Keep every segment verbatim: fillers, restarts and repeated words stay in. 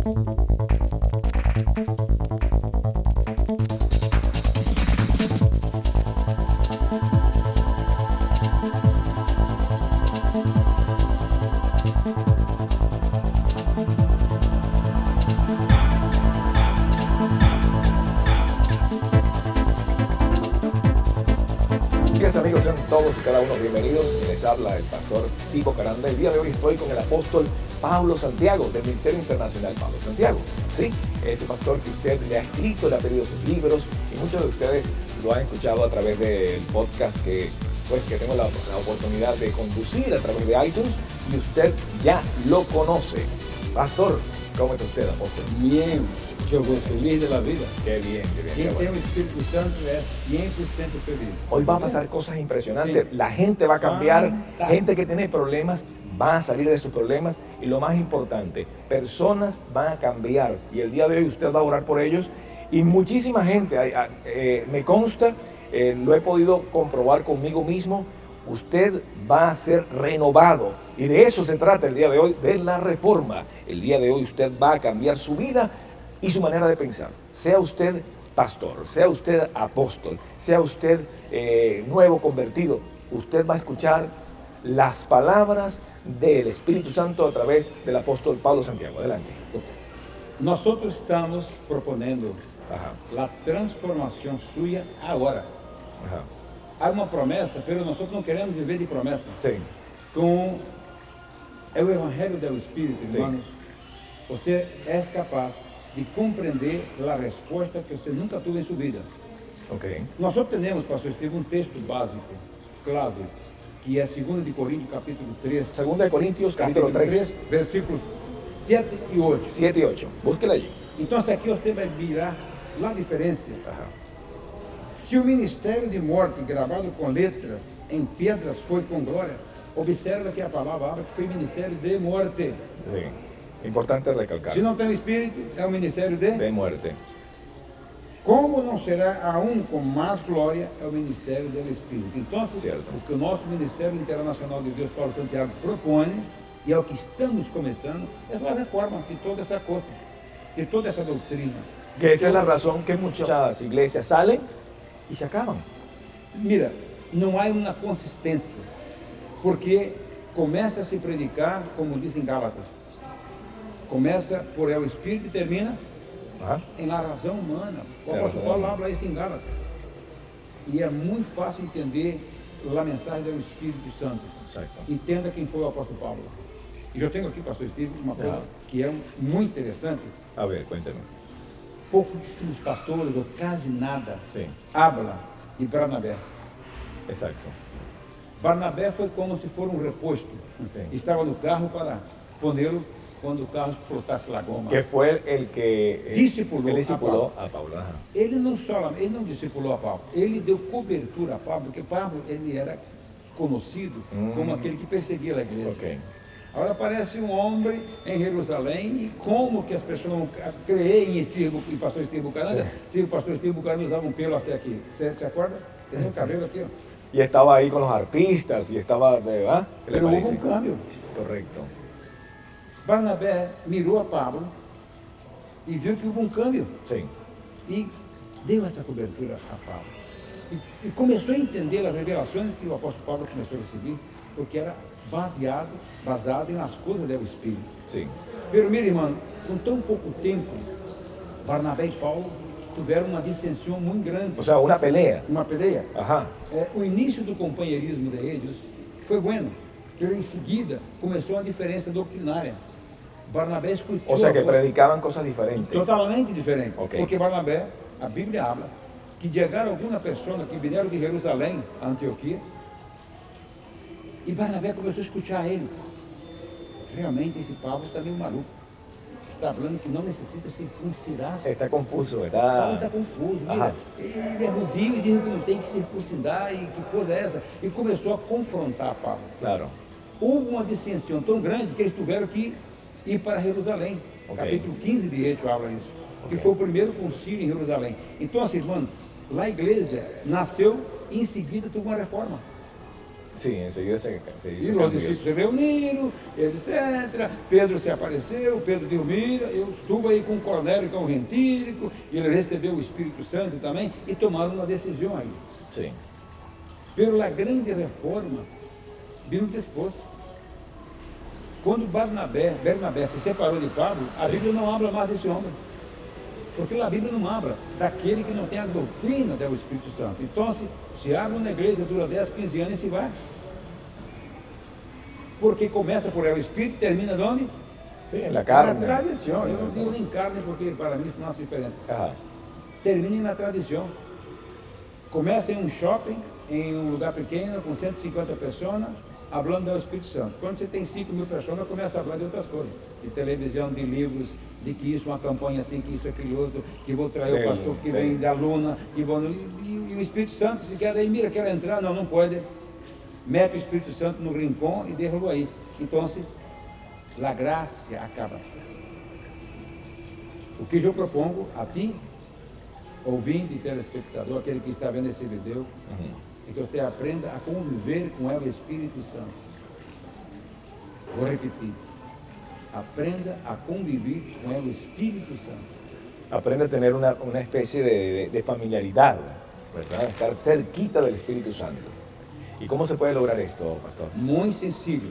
Amigos, sean todos y cada uno bienvenidos. Les habla el pastor Tibo Caranda. El día de hoy estoy con el apóstol Pablo Santiago del Ministerio Internacional Pablo Santiago. Sí, ese pastor que usted le ha escrito, le ha pedido sus libros y muchos de ustedes lo han escuchado a través del podcast que, pues, que tengo la, la oportunidad de conducir a través de iTunes y usted ya lo conoce. Pastor, ¿cómo está usted, apóstol? Bien. Yo voy feliz de la vida. Qué bien, qué bien. Quien qué bueno. tiene el Espíritu Santo es cien por ciento feliz. Hoy va a pasar cosas impresionantes. Sí. La gente va a cambiar. Fantástico. Gente que tiene problemas va a salir de sus problemas. Y lo más importante, personas van a cambiar. Y el día de hoy usted va a orar por ellos. Y muchísima gente, eh, me consta, eh, lo he podido comprobar conmigo mismo. Usted va a ser renovado. Y de eso se trata el día de hoy, de la reforma. El día de hoy usted va a cambiar su vida y su manera de pensar. Sea usted pastor, sea usted apóstol, sea usted eh, nuevo convertido, usted va a escuchar las palabras del Espíritu Santo a través del apóstol Pablo Santiago. Adelante. Nosotros estamos proponiendo Ajá. la transformación suya ahora. Ajá. Hay una promesa, pero nosotros no queremos vivir de promesa. Sí. Con el Evangelio del Espíritu, Sí. hermanos, usted es capaz de compreender a resposta que você nunca teve em sua vida. Ok. Nós só temos, pastor Estevam, um texto básico, clave, que é dois de Coríntios, capítulo três. Segunda de Corintios, capítulo tres, versículos sete e oito. siete y ocho. Búsquela allí. Então, aqui você vai virar a diferença. Ajá. Se o ministério de morte, gravado com letras em pedras, foi com glória, observa que a palavra habla que foi ministério de morte. Sí. Importante recalcar. Se não tem espírito, é o ministério de... De muerte. Como não será aún com mais glória é o ministério do Espírito? Então, Certo. o que o nosso Ministério Internacional de Deus, Paulo Santiago, propõe, e é o que estamos começando, é a reforma de toda essa coisa, de toda essa doutrina. Que esa es la razón que muchas iglesias salen y se acaban. Mira, não há uma consistência, porque começa a se predicar, como diz em Gálatas, começa por el Espírito e termina Ajá. em la razão humana. O É, apóstolo razão Paulo humana. habla isso em Gálatas. E é muito fácil entender a mensagem do Espírito Santo. Exacto. Entenda quem foi o apóstolo Paulo. E eu tenho aqui, pastor Espírito, uma coisa Ah. que é muito interessante. A ver, cuénteme. Pouquíssimos pastores, ou quase nada, Sí. habla de Barnabé. Exacto. Barnabé foi como se fosse um reposto. Sim. Estava no carro para pô-lo quando o carro explotasse a goma. Que fue el que eh, Discipuló él a discipuló a Pablo. Ajá. Ele não só, ele não discipulou a Paulo, ele deu cobertura a Paulo, porque Paulo ele era conhecido Hum. como aquele que perseguia a igreja. Ok. Agora aparece um homem em Jerusalém e como que as pessoas não creem em Estevão, em pastor Estevão Bucaranda, se o pastor Estevão Bucaranda usava um pelo até aqui. Você se acorda? Tem um Sim. cabelo aqui, ó. Y estaba ahí con los artistas y estaba, ¿verdad? ¿Qué le Pero hubo parece? um câmbio. Correcto. Barnabé mirou a Paulo e viu que houve um câmbio. Sí. E deu essa cobertura a Paulo. E, e começou a entender as revelações que o apóstolo Paulo começou a receber, porque era baseado, baseado nas coisas do Espírito. Sí. Pero, meu irmão, com tão pouco tempo, Barnabé e Paulo tiveram uma dissensão muito grande, O sea, una pelea. uma peleia. Ajá. É, o início do companheirismo de eles foi bueno, pero em seguida começou uma diferença doutrinária. Barnabé escutou... O sea, que a voz- predicaban cosas diferentes. Totalmente diferente. Ok. Porque Barnabé, a Bíblia habla, que chegaram algumas pessoas que vieram de Jerusalém a Antioquia, e Barnabé começou a escutar eles. Realmente esse Paulo está meio maluco. Está falando que não necessita circuncidar-se. Está confuso, Paulo ¿verdad? está confuso. Mira, Ajá. ele é rudio e diz que não tem que circuncidar, e que coisa é essa? E começou a confrontar Paulo. Claro. Houve uma dissensão tão grande que eles tiveram que ir para Jerusalém. Ok. Capítulo quinze de Hechos habla isso. Que Ok. foi o primeiro concílio em Jerusalém. Então, assim, irmão, lá a igreja nasceu e em seguida teve uma reforma. Sí, enseguida se, se hizo E os cambios. discípulos se reuniram, etcétera. Pedro se apareceu, Pedro disse, mira, eu estive aí com Cornélio, que é um gentílico, e ele recebeu o Espírito Santo também, e tomaram uma decisão aí. Sí. Pero a grande reforma vino depois. Quando Barnabé, Bernabé se separou de Pablo, a Bíblia não habla mais desse homem. Porque a Bíblia não habla daquele que não tem a doutrina do Espírito Santo. Então, se, se abre na igreja, dura dez, quinze anos e se vai. Porque começa por el Espírito e termina onde? Sí, en la carne. Na tradição. Eu não digo nem carne, porque para mim isso não faz diferença. Ajá. Termina na tradição. Começa em um shopping, em um lugar pequeno, com cento e cinquenta pessoas, falando do Espírito Santo. Quando você tem cinco mil pessoas, começa a falar de outras coisas. De televisão, de livros, de que isso, uma campanha assim, que isso, aquele outro, que vou trair Bem, o pastor que bem. vem da luna, que vou... E, e, e o Espírito Santo, se quer, daí mira, quer entrar, não, não pode. Mete o Espírito Santo no rincão e derruba aí. Então, a graça acaba. O que eu propongo a ti, ouvinte e telespectador, aquele que está vendo esse vídeo, Uhum. é que você aprenda a conviver com o Espírito Santo. Vou repetir. Aprenda a convivir com o Espírito Santo. Aprende a tener una, una especie de, de- de familiaridad, ¿verdad? Estar cerquita del Espíritu Santo. ¿Y cómo se puede lograr esto, pastor? Muito sencillo.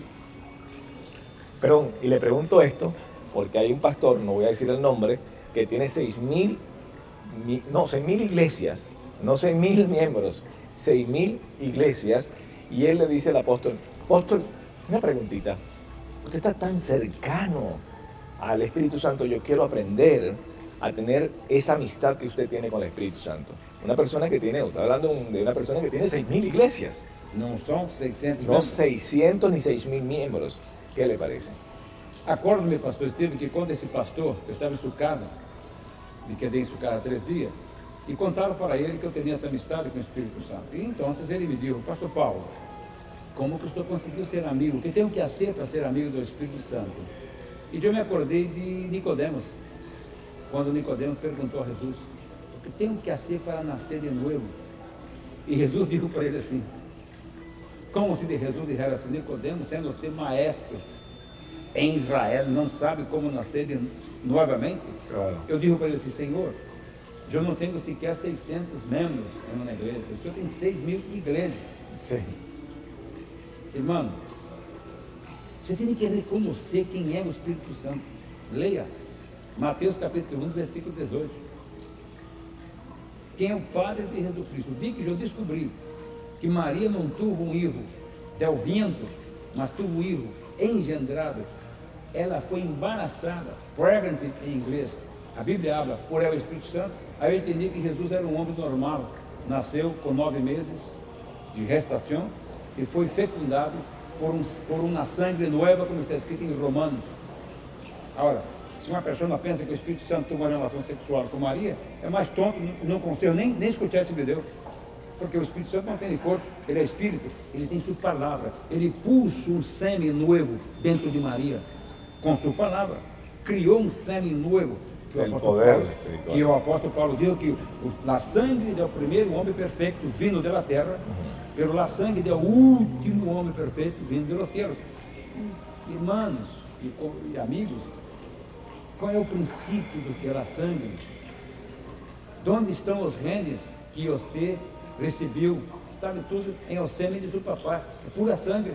Perdón, y le pregunto esto porque hay un pastor, no voy a decir el nombre, que tiene seis mil, mi- no, seis mil iglesias, no seis mil miembros, seis mil iglesias, y él le dice al apóstol, apóstol, una preguntita, usted está tan cercano al Espíritu Santo, yo quiero aprender a tener esa amistad que usted tiene con el Espíritu Santo. Una persona que tiene, está hablando de una persona que tiene seis mil iglesias, Não são seiscentos no seiscientos ni seis mil miembros. ¿Qué le parece? Acordo-me, pastor Estevam, que quando esse pastor, eu estava em sua casa, me quedei em sua casa três dias, e contaram para ele que eu tinha essa amistade com o Espírito Santo. E então ele me disse, pastor Paulo, como que eu estou conseguindo ser amigo? O que tenho que fazer para ser amigo do Espírito Santo? E eu me acordei de Nicodemos, quando Nicodemos perguntou a Jesus, o que tenho que fazer para nascer de novo? E Jesus disse para ele assim, como se de Jesus dijera assim, Nicodemos, sendo você maestro em Israel, não sabe como nascer de, novamente? Claro. Eu digo para ele assim, Senhor, eu não tenho sequer seiscentos membros em uma igreja, o Senhor tem seis mil igrejas. Sí. Irmão, você tem que reconhecer quem é o Espírito Santo. Leia Mateus capítulo um, versículo dezoito. Quem é o Padre de Jesus Cristo? O dia que eu descobri que Maria não teve um filho del vento, mas teve um filho engendrado, ela foi embaraçada, pregnant em inglês. A Bíblia habla por ela o Espírito Santo. Aí eu entendi que Jesus era um homem normal, nasceu com nove meses de gestação e foi fecundado por, um, por uma sangue nova, como está escrito em Romanos. Agora, se uma pessoa pensa que o Espírito Santo tem uma relação sexual com Maria, é mais tonto, não, não consigo nem, nem escutar esse vídeo. Porque o Espírito Santo não tem corpo, ele é Espírito, ele tem sua palavra. Ele pulsa um sêmen novo dentro de Maria, com sua palavra. Criou um sêmen novo. Que o El apóstolo poder Paulo, espiritual. que o apóstolo Paulo diz que o, a sangue do primeiro homem perfeito vindo da terra, Uhum. pelo a sangue do último homem perfeito vindo dos céus. Irmãos e, e amigos, qual é o princípio do que era sangue? Onde estão os renes que você recebeu? Sabe tudo em o sêmen de seu papai, é pura sangue.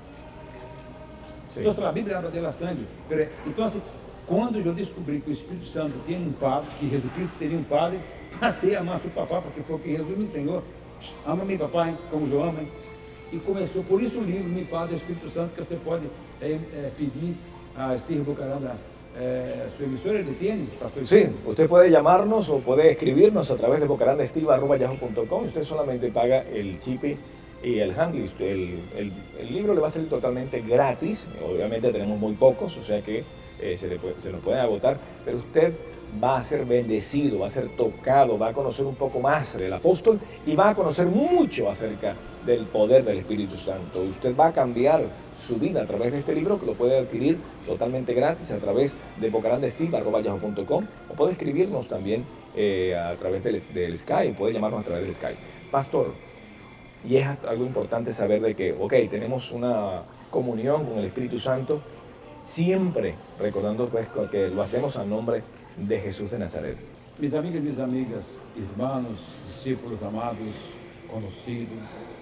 Sí. Então a Bíblia habla da sangue. Pero, então, assim, quando eu descobri que o Espírito Santo tem um padre, que Jesus Cristo teria um padre, passei a amar seu papai, porque foi o que Jesus me ensinou. Ama meu papai como eu amo. E começou, por isso o livro, Meu Padre Espírito Santo, que você pode é, é, pedir a Steve Bucaranda, é, su emisora, ele tem, pastor? Sí, usted puede llamarnos o puede escribirnos a través de bocarandestiva arroba yahoo punto com y usted solamente paga el chip y el handling. El, el, el libro le va a salir totalmente gratis, obviamente tenemos muy pocos, o sea que eh, se, le puede, se lo pueden agotar, pero usted va a ser bendecido, va a ser tocado, va a conocer un poco más del apóstol y va a conocer mucho acerca del poder del Espíritu Santo. Usted va a cambiar su vida a través de este libro, que lo puede adquirir totalmente gratis a través de bocarandestiva arroba yahoo punto com o puede escribirnos también eh, a través del, del Skype, puede llamarnos a través del Skype. Pastor, y es algo importante saber de que, ok, tenemos una comunión con el Espíritu Santo, siempre recordando pues que lo hacemos a nombre de Jesús de Nazaret. Mis amigas, mis amigas, hermanos, discípulos amados, conocidos,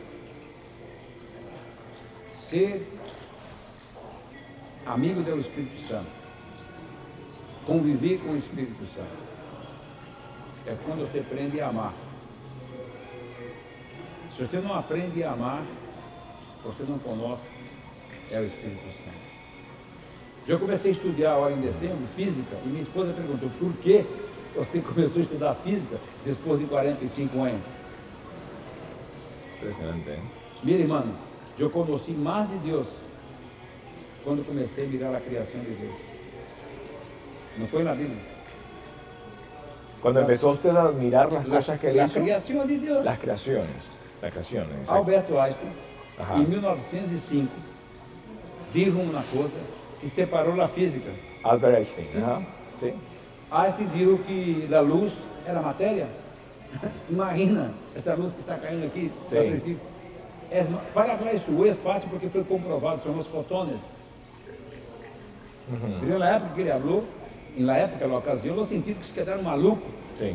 ser amigo do Espírito Santo, conviver com o Espírito Santo, é quando você aprende a amar. Se você não aprende a amar, você não conhece é o Espírito Santo. Eu comecei a estudar agora em dezembro física e minha esposa perguntou por que você começou a estudar física depois de quarenta e cinco anos. Impressionante, hein? Minha irmã, eu conheci mais de Deus quando comecei a mirar a criação de Deus. Não foi na Bíblia. Cuando empezó usted a mirar las La, cosas que él la hizo, criação de Deus. las creaciones, las creaciones. exacto. Alberto Einstein, Ajá. em mil novecentos e cinco, dijo uma coisa que separou a física. Albert Einstein, ajá, sí. Einstein dijo que a luz era matéria. Imagina essa luz que está caindo aqui. Sim. aqui. É, para falar isso é fácil porque foi comprovado, são os fotões. Uhum. Pero na época que ele falou, na época, na ocasião, os científicos quedaram malucos. Sí.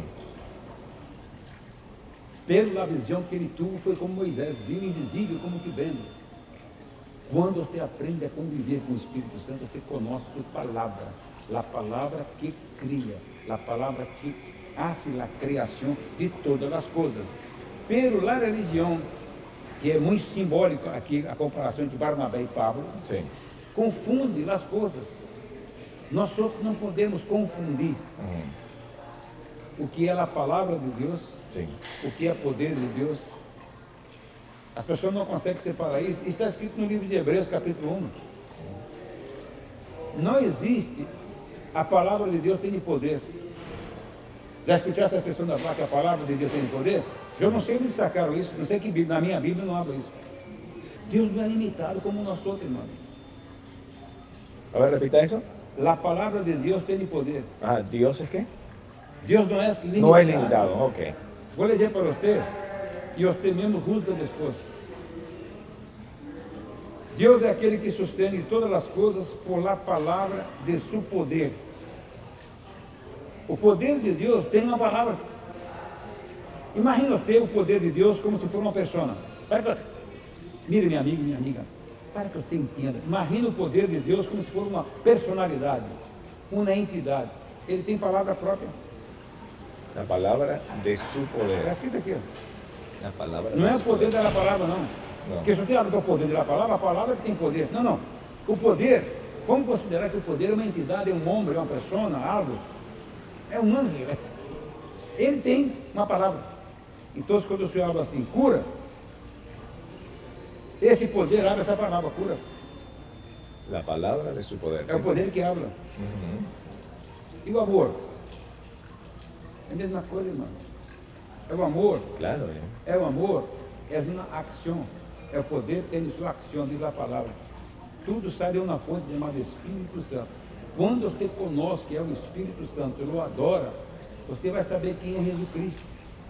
Pela visão que ele teve, foi como Moisés, viu invisível como que vendo. Quando você aprende a conviver com o Espírito Santo, você conhece a palavra, a palavra que cria, a palavra que hace a criação de todas as coisas. Pero a religião, que é muito simbólica aqui, a comparação entre Barnabé e Pablo, Sí. confunde as coisas. Nós não podemos confundir Ujú. o que é a palavra de Deus, Sí. o que é poder de Deus. As pessoas não conseguem separar isso. Isso está escrito no livro de Hebreus, capítulo um. Não existe a palavra de Deus tem poder. Já escutaram essa pessoa falar que a palavra de Deus tem poder? Eu não sei onde sacaram isso, não sei que Bíblia, na minha Bíblia não habla isso. Deus não é limitado como nós outros, irmão. A ver, repita eso. A palavra de Deus tem poder. Ah, ¿Dios es qué? Deus não é limitado. No es limitado, ok. Vou ler para você e você mesmo juzga depois. Deus é aquele que sustenta todas as coisas por la palavra de seu poder. O poder de Deus tem uma palavra. Imagina você o poder de Deus como se fosse uma pessoa. Para que... Mire, minha amiga, minha amiga, para que você entenda. Imagina o poder de Deus como se fosse uma personalidade, uma entidade. Ele tem palavra própria. La palabra de su Está poder. escrito aqui, ó. La palabra Não de é o su poder da palavra, não. Não. Porque se você habla do poder da palavra, a palavra que tem poder. Não, não. O poder, vamos considerar que o poder é uma entidade, é um homem, é uma pessoa, algo. É um anjo. né? Ele tem uma palavra. Então, quando o Senhor habla assim, cura, esse poder abre essa palavra, cura. La palabra de su poder. É o poder que habla. Ujú. E o amor? É a mesma coisa, irmão. É o amor. Claro, ¿eh? É o amor, é uma ação, é o poder tem sua ação, diz a palavra. Tudo sai de uma fonte chamada Espírito Santo. Quando você conhece que é o Espírito Santo, ele o adora, você vai saber quem é Jesus Cristo.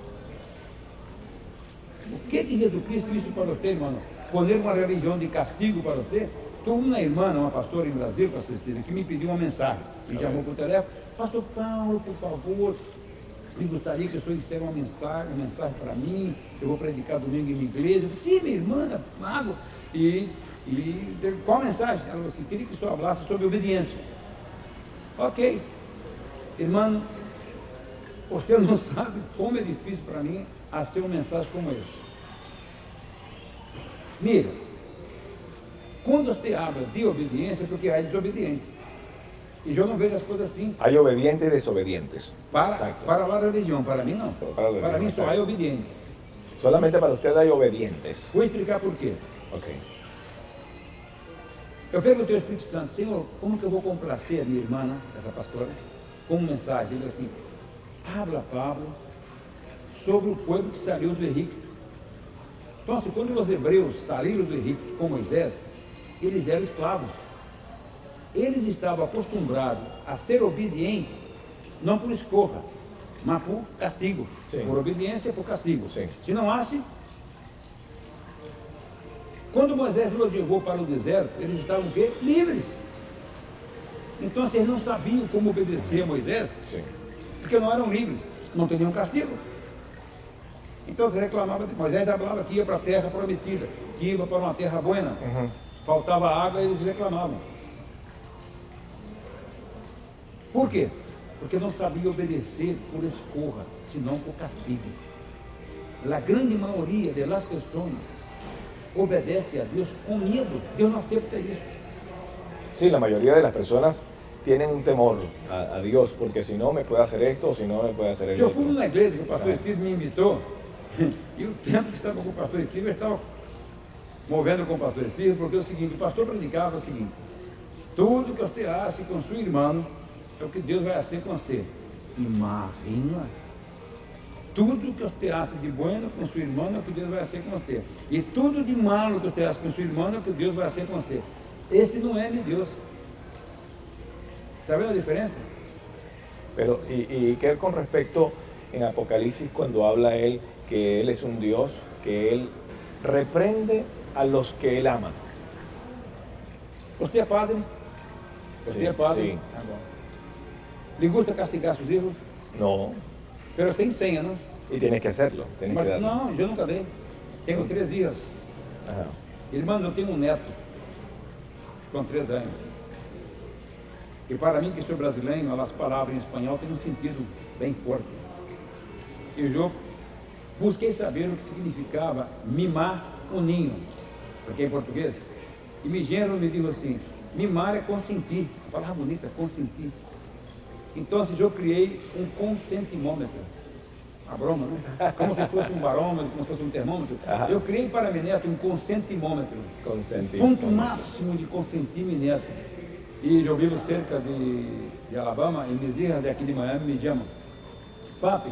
O que que Jesus Cristo disse para você, irmão? Poner uma religião de castigo para você? Tem uma irmã, uma pastora em Brasil, pastor Esteve, que me pediu uma mensagem. Me chamou por telefone, pastor Paulo, por favor, eu gostaria que o senhor dissesse uma mensagem, uma mensagem para mim, eu vou predicar domingo em minha igreja. Eu falei, sim, minha irmã, mago. E, e qual a mensagem? Ela falou assim, queria que o senhor falasse sobre obediência. Ok. Irmão, você não sabe como é difícil para mim a ser uma mensagem como essa. Mira, quando você habla de obediência, é porque há desobediência. E eu não vejo as coisas assim. Hay obedientes y desobedientes. Para, Exacto. para a religião, para mim não. Para a religião, Para mim só exacto. há obediente. Solamente para usted hay obedientes. Vou explicar por quê. Ok. Eu perguntei ao Espírito Santo, Senhor, como que eu vou complacer a minha irmã, né, essa pastora, com uma mensagem? Ele assim, habla, Pablo, sobre o povo que saiu do Egito. Então, assim, quando os hebreus saíram do Egito com Moisés, eles eram escravos. Eles estavam acostumados a ser obedientes, não por escorra, mas por castigo. Sim. Por obediência, por castigo. Sim. Se não hace, Quando Moisés los levou para o deserto, eles estavam o quê? Livres. Então eles não sabiam como obedecer a Moisés, Sim. porque não eram livres, não tinham castigo. Então eles reclamavam de Moisés, falava que ia para a terra prometida, que ia para uma terra boa. Uhum. Faltava água e eles reclamavam. Por quê? Porque não sabia obedecer por escorra, senão por castigo. A grande maioria das pessoas obedece a Deus com medo. Deus não aceita isso. Sí, la mayoría de las personas tienen un temor a, a Dios, porque si no me puede hacer esto, o si no me puede hacer el Eu otro. fui numa igreja que o pastor Ah. Steve me invitou, e o tempo que estava com o pastor Steve, eu estava movendo com o pastor Steve, porque é o seguinte, o pastor predicava o seguinte: tudo que você acha com sua irmã é o que Deus vai fazer com você. Imagina! Tudo que você acha de bueno com sua irmã é o que Deus vai fazer com você. E tudo de malo que você acha com sua irmã é o que Deus vai fazer com você. Esse não é de Deus. ¿Está vendo a diferença? Pero, y, y qué con respecto en Apocalipsis cuando habla él que él es un Dios, que él reprende a los que él ama. Você é padre? Você Sí, é padre? sí. Tá bom. Lhe gusta castigar seus filhos? No, Pero tem senha, não? y tienes que hacerlo, tienes Mas, que darlo. não, eu nunca dei. Tenho três dias. Ajá. Irmão, eu tenho um neto com três anos. E para mim, que sou brasileiro, as palavras em espanhol têm um sentido bem forte. E eu busquei saber o que significava mimar um ninho, porque é em português. E meu genro me disse assim: mimar é consentir. A palavra bonita, consentir. Então, eu criei um consentimômetro. A broma, né? Como se fosse um barômetro, como se fosse um termômetro. Aham. Eu criei para meu neto um consentimômetro. Consentir. Ponto máximo de consentir meu neto. E eu vivo cerca de, de Alabama, e minhas irmãs daqui de Miami me chamam: papi,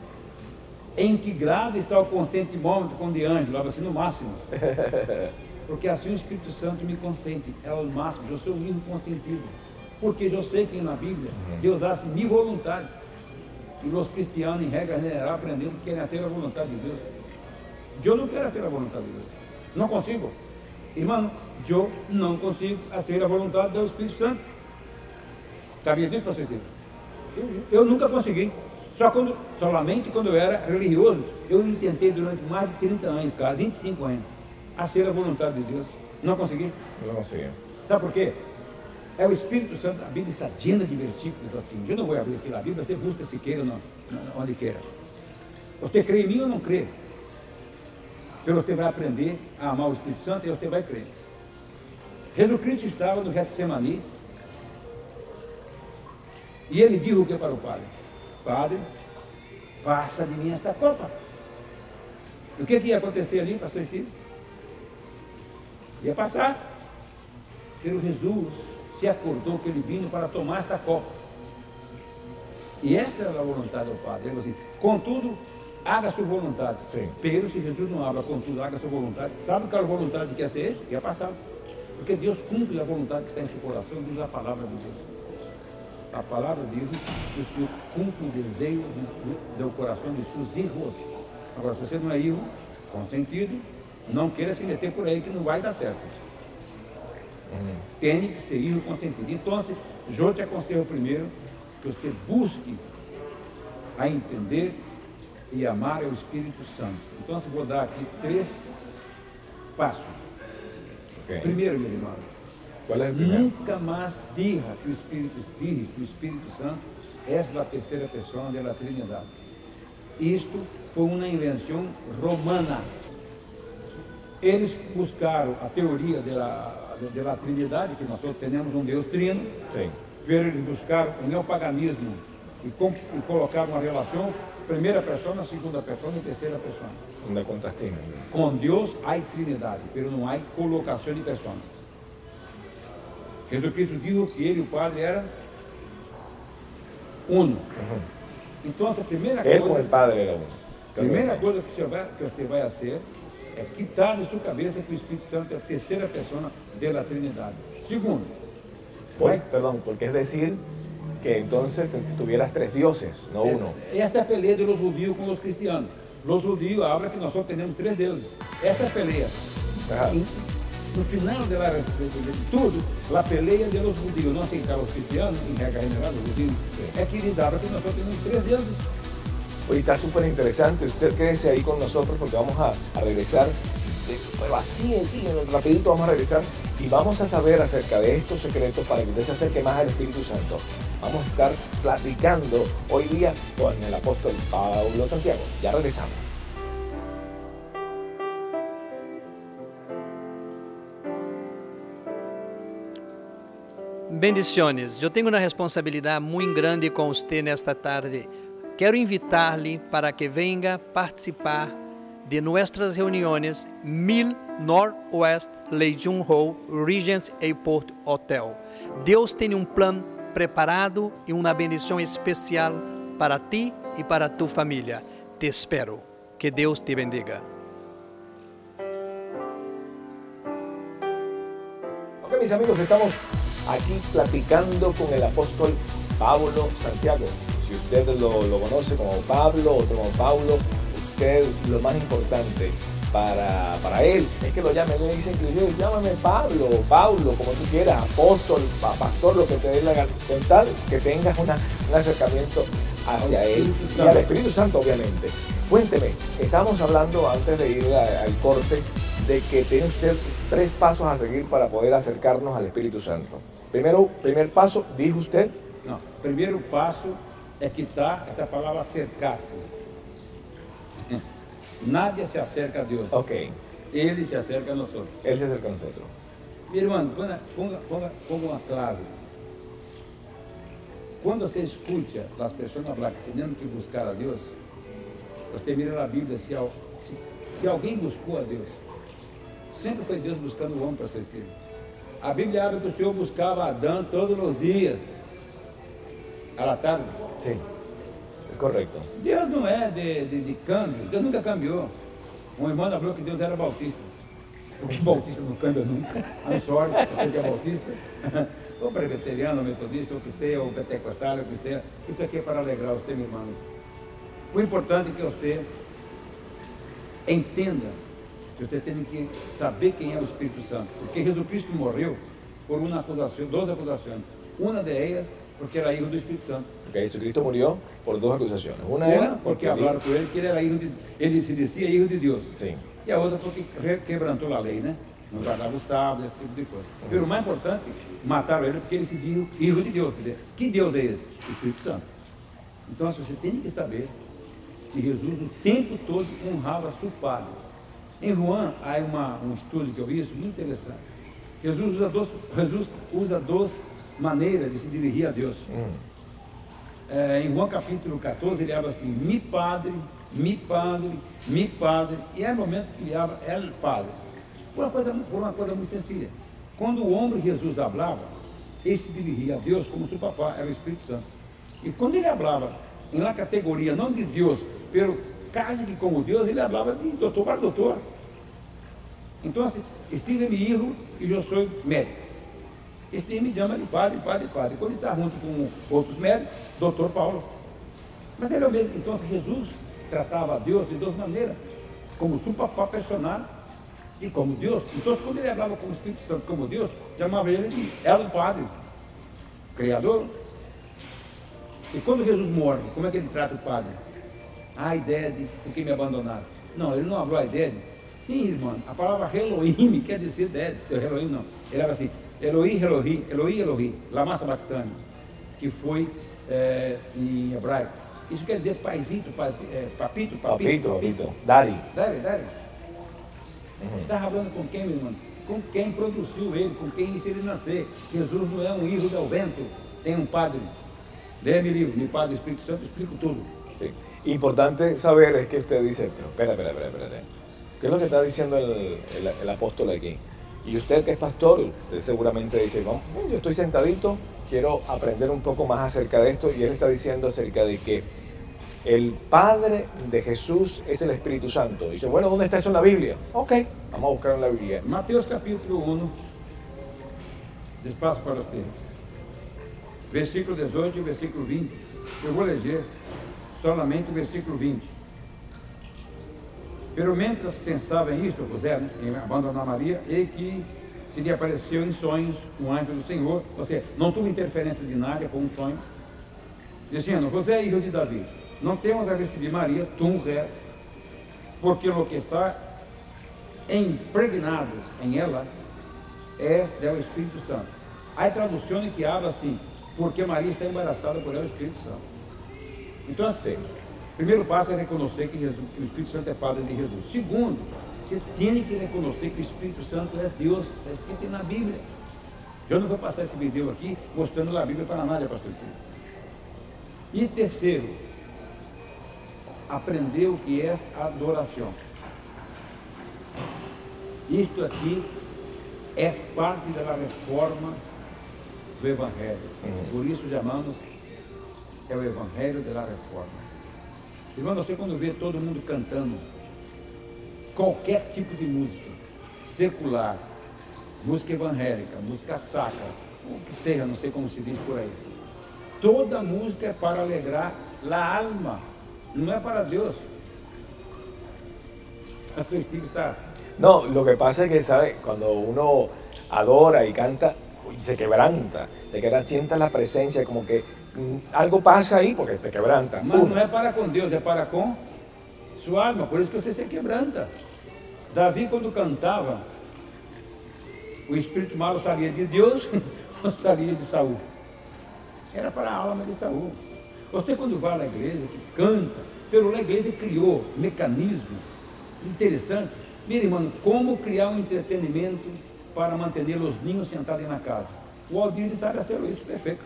em que grado está o consentimômetro com o de Ângelo? Eu assim, no máximo. Porque assim o Espírito Santo me consente, é o máximo, eu sou um livro consentido. Porque eu sei que na Bíblia Deus hace minha vontade. E os cristianos, em regra general, aprendendo que querem fazer a vontade de Deus. Eu não quero fazer a vontade de Deus. Não consigo. Irmão, eu não consigo fazer a vontade do Espírito Santo. Sabia disso, pastor Steve? Eu, eu nunca consegui. Só quando, solamente quando eu era religioso, eu tentei durante mais de trinta anos, quase vinte e cinco anos, a ser a vontade de Deus. Não consegui. No consigue. Sabe por quê? É o Espírito Santo, a Bíblia está cheia de versículos assim. Eu não vou abrir aqui na Bíblia, você busca se queira, não, onde queira. Você crê em mim ou não crê? Então você vai aprender a amar o Espírito Santo e você vai crer. Jesus Cristo estava no Getsemani e ele disse o que para o Padre? Padre, passa de mim essa copa. E o que, que ia acontecer ali, pastor Steve? Ia passar. Pero Jesus se acordou que ele vinha para tomar esta copa. E essa era a vontade do Padre. Ele falou assim: contudo, haga sua vontade. Sim. Pero se Jesus não habla, contudo, haga sua vontade. Sabe qual a vontade que ia ser ele? Ia passar. Porque Deus cumpre a vontade que está em seu coração, diz a palavra de Deus. A palavra diz que o Senhor cumpre o desejo do, do coração de seus hijos. Agora, se você não é hijo, consentido, não queira se meter por aí que não vai dar certo. Uhum. Tem que ser hijo consentido. Então, eu te aconselho primeiro que você busque a entender e amar o Espírito Santo. Então, eu vou dar aqui três passos. Ok. Primeiro, meu irmão, ¿Cuál es el primero? nunca mais diga que o Espírito diga que o Espírito Santo é a terceira pessoa da Trindade. Isto foi uma invenção romana. Eles buscaram a teoria da, da Trindade, que nós temos um Deus trino, Sí. pero eles buscaram o neopaganismo e, com, e colocaram uma relação primeira pessoa, segunda pessoa e terceira pessoa. Una contrastina. Com Deus há Trindade, pero não há colocação de pessoa. Jesus Cristo disse que ele e o Padre eram uno. Ujú. Então, a primeira Él con el coisa, Padre era uno. primeira coisa que você, vai, que você vai fazer é quitar de sua cabeça que o Espírito Santo é a terceira pessoa da Trindade. Segundo, Por- vai, perdón, porque es decir que entonces te- tuvieras tres dioses, no uno. esta é a peleia dos judeus com os cristianos. Os judeus hablam que nós só temos três deuses. Esta é a peleia. Ajá. Y no final de, la, de, de tudo, a peleia de los judíos não aceitavam os cristianos, em regra general, os judíos, Sí. é que lhe dava que nós só temos três deuses. Hoy está súper interesante. Usted quédese ahí con nosotros porque vamos a, a regresar. Eh, Pero así, así, rapidito vamos a regresar y vamos a saber acerca de estos secretos para que usted se acerque más al Espíritu Santo. Vamos a estar platicando hoy día con el apóstol Pablo Santiago. Ya regresamos. Bendiciones. Eu tenho uma responsabilidade muito grande com você nesta tarde. Quero invitar-lhe para que venha participar de nossas reuniões mil Northwest Legion Hall, Regents Airport Hotel. Deus tem um plano preparado e uma bendição especial para ti e para tua família. Te espero. Que Deus te bendiga. Ok, mis amigos, estamos aquí platicando con el apóstol Pablo Santiago. Si usted lo, lo conoce como Pablo, otro como Pablo, usted lo más importante para, para él es que lo llame. Él le dice inclusive, llámame Pablo, Pablo, como tú quieras, apóstol, pa- pastor, lo que te dé la gana, con tal que tengas una, un acercamiento hacia él y al Espíritu Santo, obviamente. Cuénteme, estábamos hablando antes de ir a- al corte de que tiene usted tres pasos a seguir para poder acercarnos al Espíritu Santo. Primero, primer paso, dijo usted. Não, primeiro passo é quitar essa palavra acercar-se. Nadie se acerca a Deus. Ok, Ele se acerca a nós. Él se acerca a nosotros. Meu irmão, ponga, ponga, ponga, ponga uma clave. Quando você escuta as pessoas falar que temos que buscar a Deus, você mira na Bíblia se, al- se, se alguém buscou a Deus. Sempre foi Deus buscando o homem para sua esquerda. A Bíblia habla que o Senhor buscava Adão todos os dias. À la tarde. Sí, es correcto. Deus não é de, de, de câmbio, Deus nunca cambiou. Um irmão falou que Deus era bautista. Porque bautista não cambia nunca. I'm sorry, você que é bautista. Ou presbiteriano, ou metodista, ou que seja, ou pentecostal, ou que seja. Isso aqui é para alegrar você, meu irmão. O importante é que você entenda que você tem que saber quem é o Espírito Santo. Porque Jesus Cristo morreu por uma acusação, duas acusações. Uma delas porque era hijo do Espírito Santo. Porque Jesucristo murió por dos acusaciones. Una Uma era porque porque falaram com ele que ele era hijo de, ele se dizia hijo de Deus. Sí, E a outra porque re- quebrantou a lei, né? Não guardava o sábado, esse tipo de coisa. Mas o mais importante, mataram ele porque ele se viu hijo de Deus. Quer dizer, que Deus é esse? O Espírito Santo. Então você tem que saber que Jesus o tempo todo honrava seu Padre. Em Juan, há uma, um estudo que eu vi, isso muito interessante. Jesus usa duas, Jesus usa duas maneiras de se dirigir a Deus. Mm, É, em João capítulo quatorze, ele habla assim, mi padre, mi padre, mi padre, e é o momento que ele habla, el padre. Por uma coisa, por uma coisa muito sencilla. Quando o homem Jesus hablava, ele se dirigia a Deus como seu papá, era o Espírito Santo. E quando ele hablava em la categoria, não de Deus, pelo quase que como Deus, ele hablava de doutor para doutor. Então, assim, este é meu filho e eu sou médico. Este me chama de padre, padre, padre. Quando está junto com outros médicos, doutor Paulo. Mas ele é o mesmo. Então, Jesus tratava a Deus de duas maneiras. Como seu papá personal e como Deus. Então, quando ele falava com o Espírito Santo como Deus, chamava ele de El Padre, Criador. E quando Jesus morre, como é que ele trata o Padre? A ideia de por que me abandonaram. Não, ele não falou a ideia de... Sim, irmão, a palavra Elohim quer dizer ideia. Elohim não. Ele era assim... Eloí, Eloí, Eloí, Eloí, Lama Sabachthani, que foi é, em hebraico. Isso quer dizer paizito, paz, é, papito, papito, papito, papito, daddy. Daddy, daddy. Uhum. Está falando com quem, meu irmão? Com quem produziu ele, com quem hizo ele nascer. Jesus não é um hijo del vento, tem um padre. Leia meu livro, meu Padre Espírito Santo, explico tudo. Sí. Importante saber es que usted dice, pero espera, espera, espera, espera. ¿Qué es lo que está diciendo el, el, el apóstol aquí? Y usted que es pastor, usted seguramente dice, no, yo estoy sentadito, quiero aprender un poco más acerca de esto, y él está diciendo acerca de que el Padre de Jesús es el Espíritu Santo. Dice, bueno, ¿dónde está eso en la Biblia? Ok, vamos a buscar en la Biblia. Mateus capítulo um, despacio para você. Versículo dezoito e versículo vinte. Eu vou ler solamente o versículo vinte. Pero mientras pensava em isto, José, né, em abandonar Maria, e que se lhe apareceu em sonhos um anjo do Senhor, ou seja, não teve interferência de nada, foi um sonho, dizendo: José, hijo de Davi, não temos a receber Maria, tu mujer, porque o que está impregnado em ela é do Espírito Santo. Há traduções que hablam assim, porque Maria está embaraçada por el Espírito Santo. Então, assim, o primeiro passo é reconhecer que, Jesus, que o Espírito Santo é Padre de Jesus. Segundo, você tem que reconhecer que o Espírito Santo é Deus, está escrito na Bíblia. Eu não vou passar esse vídeo aqui mostrando a Bíblia para nada, pastor Estevão. E terceiro, aprender o que é adoração. Isto aqui é parte da reforma do Evangelho. Uhum. Por isso chamamos é o Evangelho da reforma. Irmão, você quando vê todo mundo cantando qualquer tipo de música, secular, música evangélica, música sacra, o que seja, não sei como se diz por aí, toda música é para alegrar a alma, não é para Deus. A tu estilo está... No, lo que pasa es que, ¿sabe? Cuando uno adora y canta, se quebranta, se quebranta, sienta la presencia, como que mm, algo pasa ahí porque te quebranta. Mas não é para com Deus, é para com sua alma, por isso que você se quebranta. Davi, quando cantava, o espírito malo saía de Deus ou saía de Saul? Era para a alma de Saul. Você, quando vai à igreja, que canta, pela igreja criou mecanismos interessantes. Mira, irmão, como criar um entretenimento para manter os ninhos sentados na casa? O Aldir sabe fazer isso, perfeito.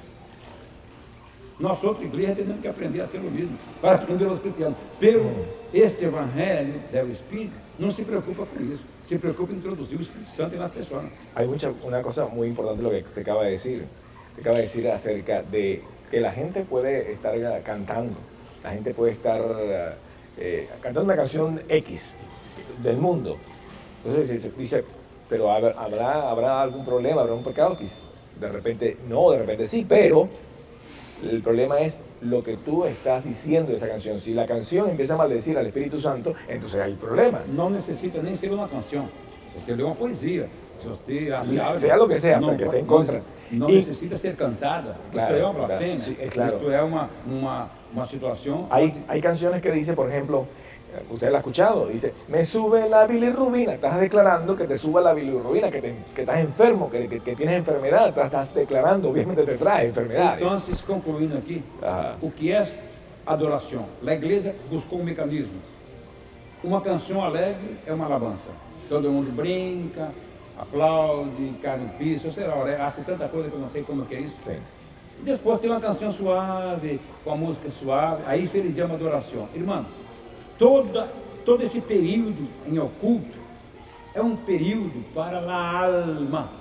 Nós, outra igreja, temos que aprender a ser o mesmo, para aprender os cristianos. Pelo esse evangelho do Espírito, não se preocupa com isso. Se preocupa em introduzir o Espírito Santo nas pessoas. Hay mucha, una cosa muy importante lo que te acaba de decir. Te acaba de decir acerca de que la gente puede estar cantando, la gente puede estar eh, cantando una canción X del mundo. Entonces dice, dice pero habrá, habrá algún problema, habrá un pecado. De repente no, de repente sí, pero el problema es lo que tú estás diciendo de esa canción. Si la canción empieza a maldecir al Espíritu Santo, entonces hay problema. Não necessita nem ser uma canção, você lê uma poesia. Se você assim, sea lo que sea, não, porque te encontra. Não y, necessita ser cantada. Claro, Isto é uma blasfêmia. Sí, es claro. Isto é uma, uma, uma situação. Hay, hay canciones que dice, por ejemplo, usted la ha escuchado, dice, me sube la bilirrubina. Estás declarando que te suba la bilirrubina, que, te, que estás enfermo, que, que, que tienes enfermedad. Estás declarando, obviamente te trae enfermedades. Então, concluindo aqui, Ajá. o que é adoração? A igreja buscou um mecanismo. Uma canção alegre é uma alabança. Todo mundo brinca, aplaude, cai no piso, sei lá, hace tanta coisa que eu não sei como que é isso. Sim. E depois tem uma canção suave, com a música suave, aí se ele chama adoração. Irmão, toda, todo esse período em oculto é um período para a alma.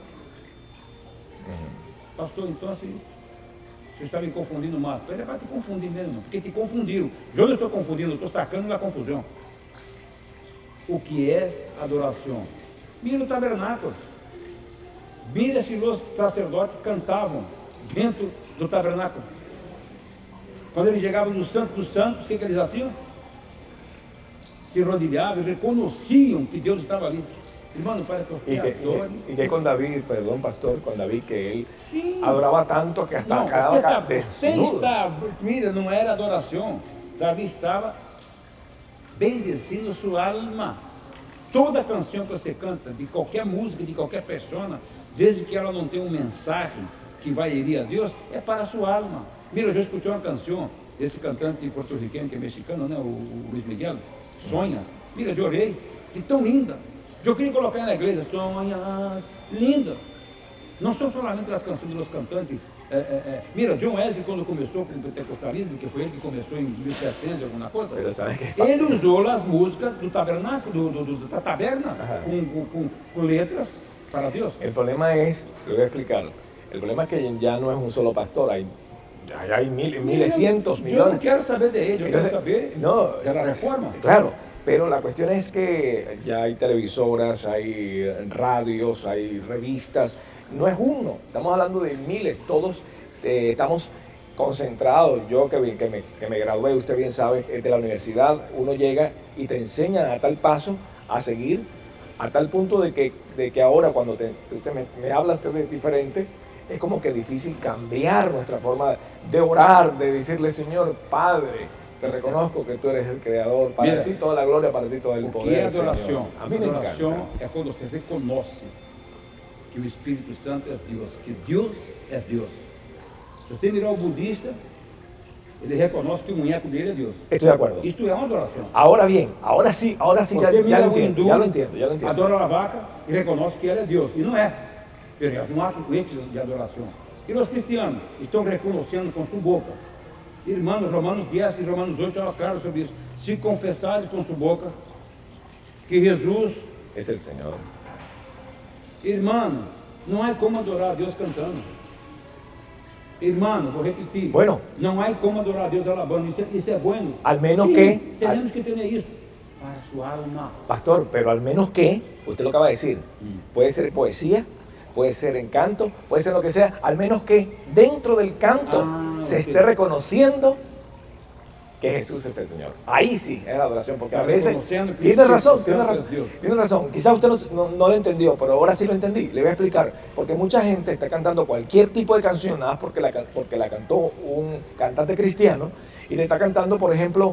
Uhum. Pastor, então assim, você está me confundindo mais. Ele vai te confundir mesmo, porque te confundiram. Eu não estou confundindo, eu estou sacando na confusão. O que é adoração? Mira o tabernáculo. Mira se os sacerdotes cantavam dentro do tabernáculo. Quando eles chegavam no Santo dos Santos, o que, que eles faziam? Se rodilhavam e reconheciam que Deus estava ali. Irmão, para que y, que, y, y que con David, perdón pastor, con David, que él sí. adoraba tanto que hasta não, cada está, você está, mira, não era adoração. Davi estava bendecindo sua alma. Toda canção que você canta, de qualquer música, de qualquer pessoa, desde que ela não tenha uma mensagem que vai herir a Deus, é para a sua alma. Mira, eu já escutei uma canção desse cantante porto-riqueno, que é mexicano, né, o, o Luiz Miguel, Sonhas. Mira, eu orei, de tão linda. Eu queria colocar na igreja, Sonhas, linda. Não são somente as canções dos cantantes. É, é, é. Mira, John Wesley, quando começou com o pentecostalismo, que foi ele que começou em mil e setecentos, alguma coisa, ele usou as músicas do tabernáculo, do, do, do, da taberna, com, com, com letras para Deus. El problema es, te voy a explicar, el problema es que ya no es un solo pastor, hay, hay mil, miles, cientos, millones. Yo no quiero saber de ellos, yo quiero saber no, de la reforma. Claro, pero la cuestión es que ya hay televisoras, hay radios, hay revistas. No es uno, estamos hablando de miles, todos eh, estamos concentrado. Yo que, que, me, que me gradué, usted bien sabe, de la universidad, uno llega y te enseña a tal paso a seguir, a tal punto de que, de que ahora cuando te, te, me, me hablas de diferente, es como que difícil cambiar nuestra forma de orar, de decirle, Señor, Padre, te reconozco que tú eres el creador, para Mira, ti toda la gloria, para ti todo el o poder, que é adoração? Señor. A mí me Adoração encanta. é quando você reconhece que o Espírito Santo é Deus, que Deus é Deus. Se você mirar o budista, ele reconhece que o muñeco dele é Deus. Estoy de acuerdo. Isto é uma adoração. Ahora bien, ahora sí, ahora sí, ya, Você ya mira lo o entiendo, hindu, ya lo entiendo, ya lo entiendo. adora a vaca e reconhece que ela é Deus. E não é. É um ato de adoração. E os cristianos estão reconhecendo com sua boca. Irmãos, Romanos dez e Romanos oito falam claro sobre isso. Se confessares com sua boca que Jesus Es el Señor. Irmão, não há como adorar a Deus cantando. Irmão, vou repetir. Bueno. Não há como adorar a Deus alabando. Isso é, isso é bueno. Al menos Sim, que- Temos al- que ter isso. Para su alma. Pastor, pero al menos que, usted lo acaba de decir, puede ser poesía, puede ser encanto, puede ser lo que sea, al menos que dentro del canto Ah, se ok. esté reconociendo que Jesús es el Señor. Ahí sí es la adoración, porque a Está veces reconociendo que tiene el razón, Espíritu tiene Santo razón, es Dios. tiene razón. Quizás usted no, no- no lo entendió, pero ahora sí lo entendí. Le voy a explicar, porque mucha gente está cantando cualquier tipo de canción nada más porque la, can- porque la cantó un cantante cristiano y le está cantando, por ejemplo,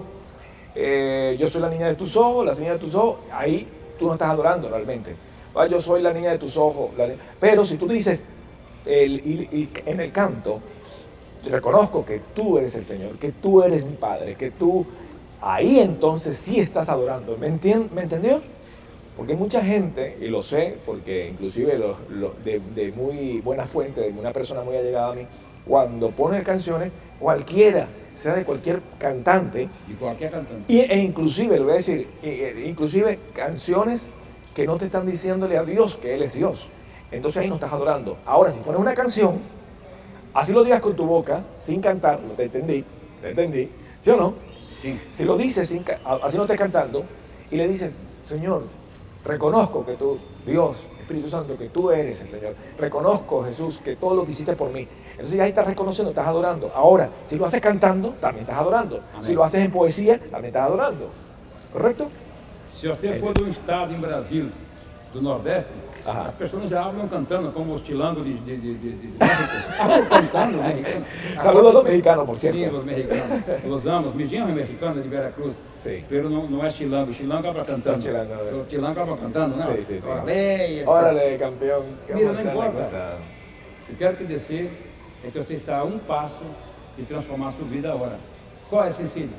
eh, yo soy la niña de tus ojos, la niña de tus ojos, ahí tú no estás adorando realmente. Ah, yo soy la niña de tus ojos, la ni- pero si tú dices el, y, y en el canto, reconozco que tú eres el Señor, que tú eres mi Padre, que tú, ahí entonces sí estás adorando. ¿Me, entien- ¿me entendió? Porque mucha gente, y lo sé, porque inclusive lo- lo- de, de muy buena fuente, de una persona muy allegada a mí, cuando pone canciones, cualquiera, sea de cualquier cantante, De qualquer cantante. y, e inclusive, le voy a decir, e- e- inclusive canciones que no te están diciéndole a Dios que Él es Dios. Entonces ahí no estás adorando. Ahora, si pones una canción, así lo digas con tu boca, sin cantar, no te entendí, te entendí, ¿sí o no? Sim. Si lo dices sin ca- a- así no estés cantando, y le dices, Señor, reconozco que tú, Dios, Espíritu Santo, que tú eres el Señor. Reconozco, Jesús, que todo lo que hiciste por mí. Entonces ahí estás reconociendo, estás adorando. Ahora, si lo haces cantando, también estás adorando. Amén. Si lo haces en poesía, también estás adorando. ¿Correcto? Se você for de um estado em Brasil, do Nordeste, Ajá. as pessoas já hablam cantando, como os chilangos de, de, de, de, de México. Hablam cantando, mexicano. Saludos a los mexicanos, por cierto. Sim, os mexicanos. Los amo. Mi genro é mexicano de Veracruz. Sí. Pero não, não é chilango. Chilango habla cantando. No chilango, a ver. O chilango habla cantando, não? Sí, sí, sí. Órale, essa- Órale, campeón. ¿Cómo Mira, no está la importa. cosa? Eu quero que dizer é que você está a um passo de transformar a sua vida agora. Qual é esse ensino?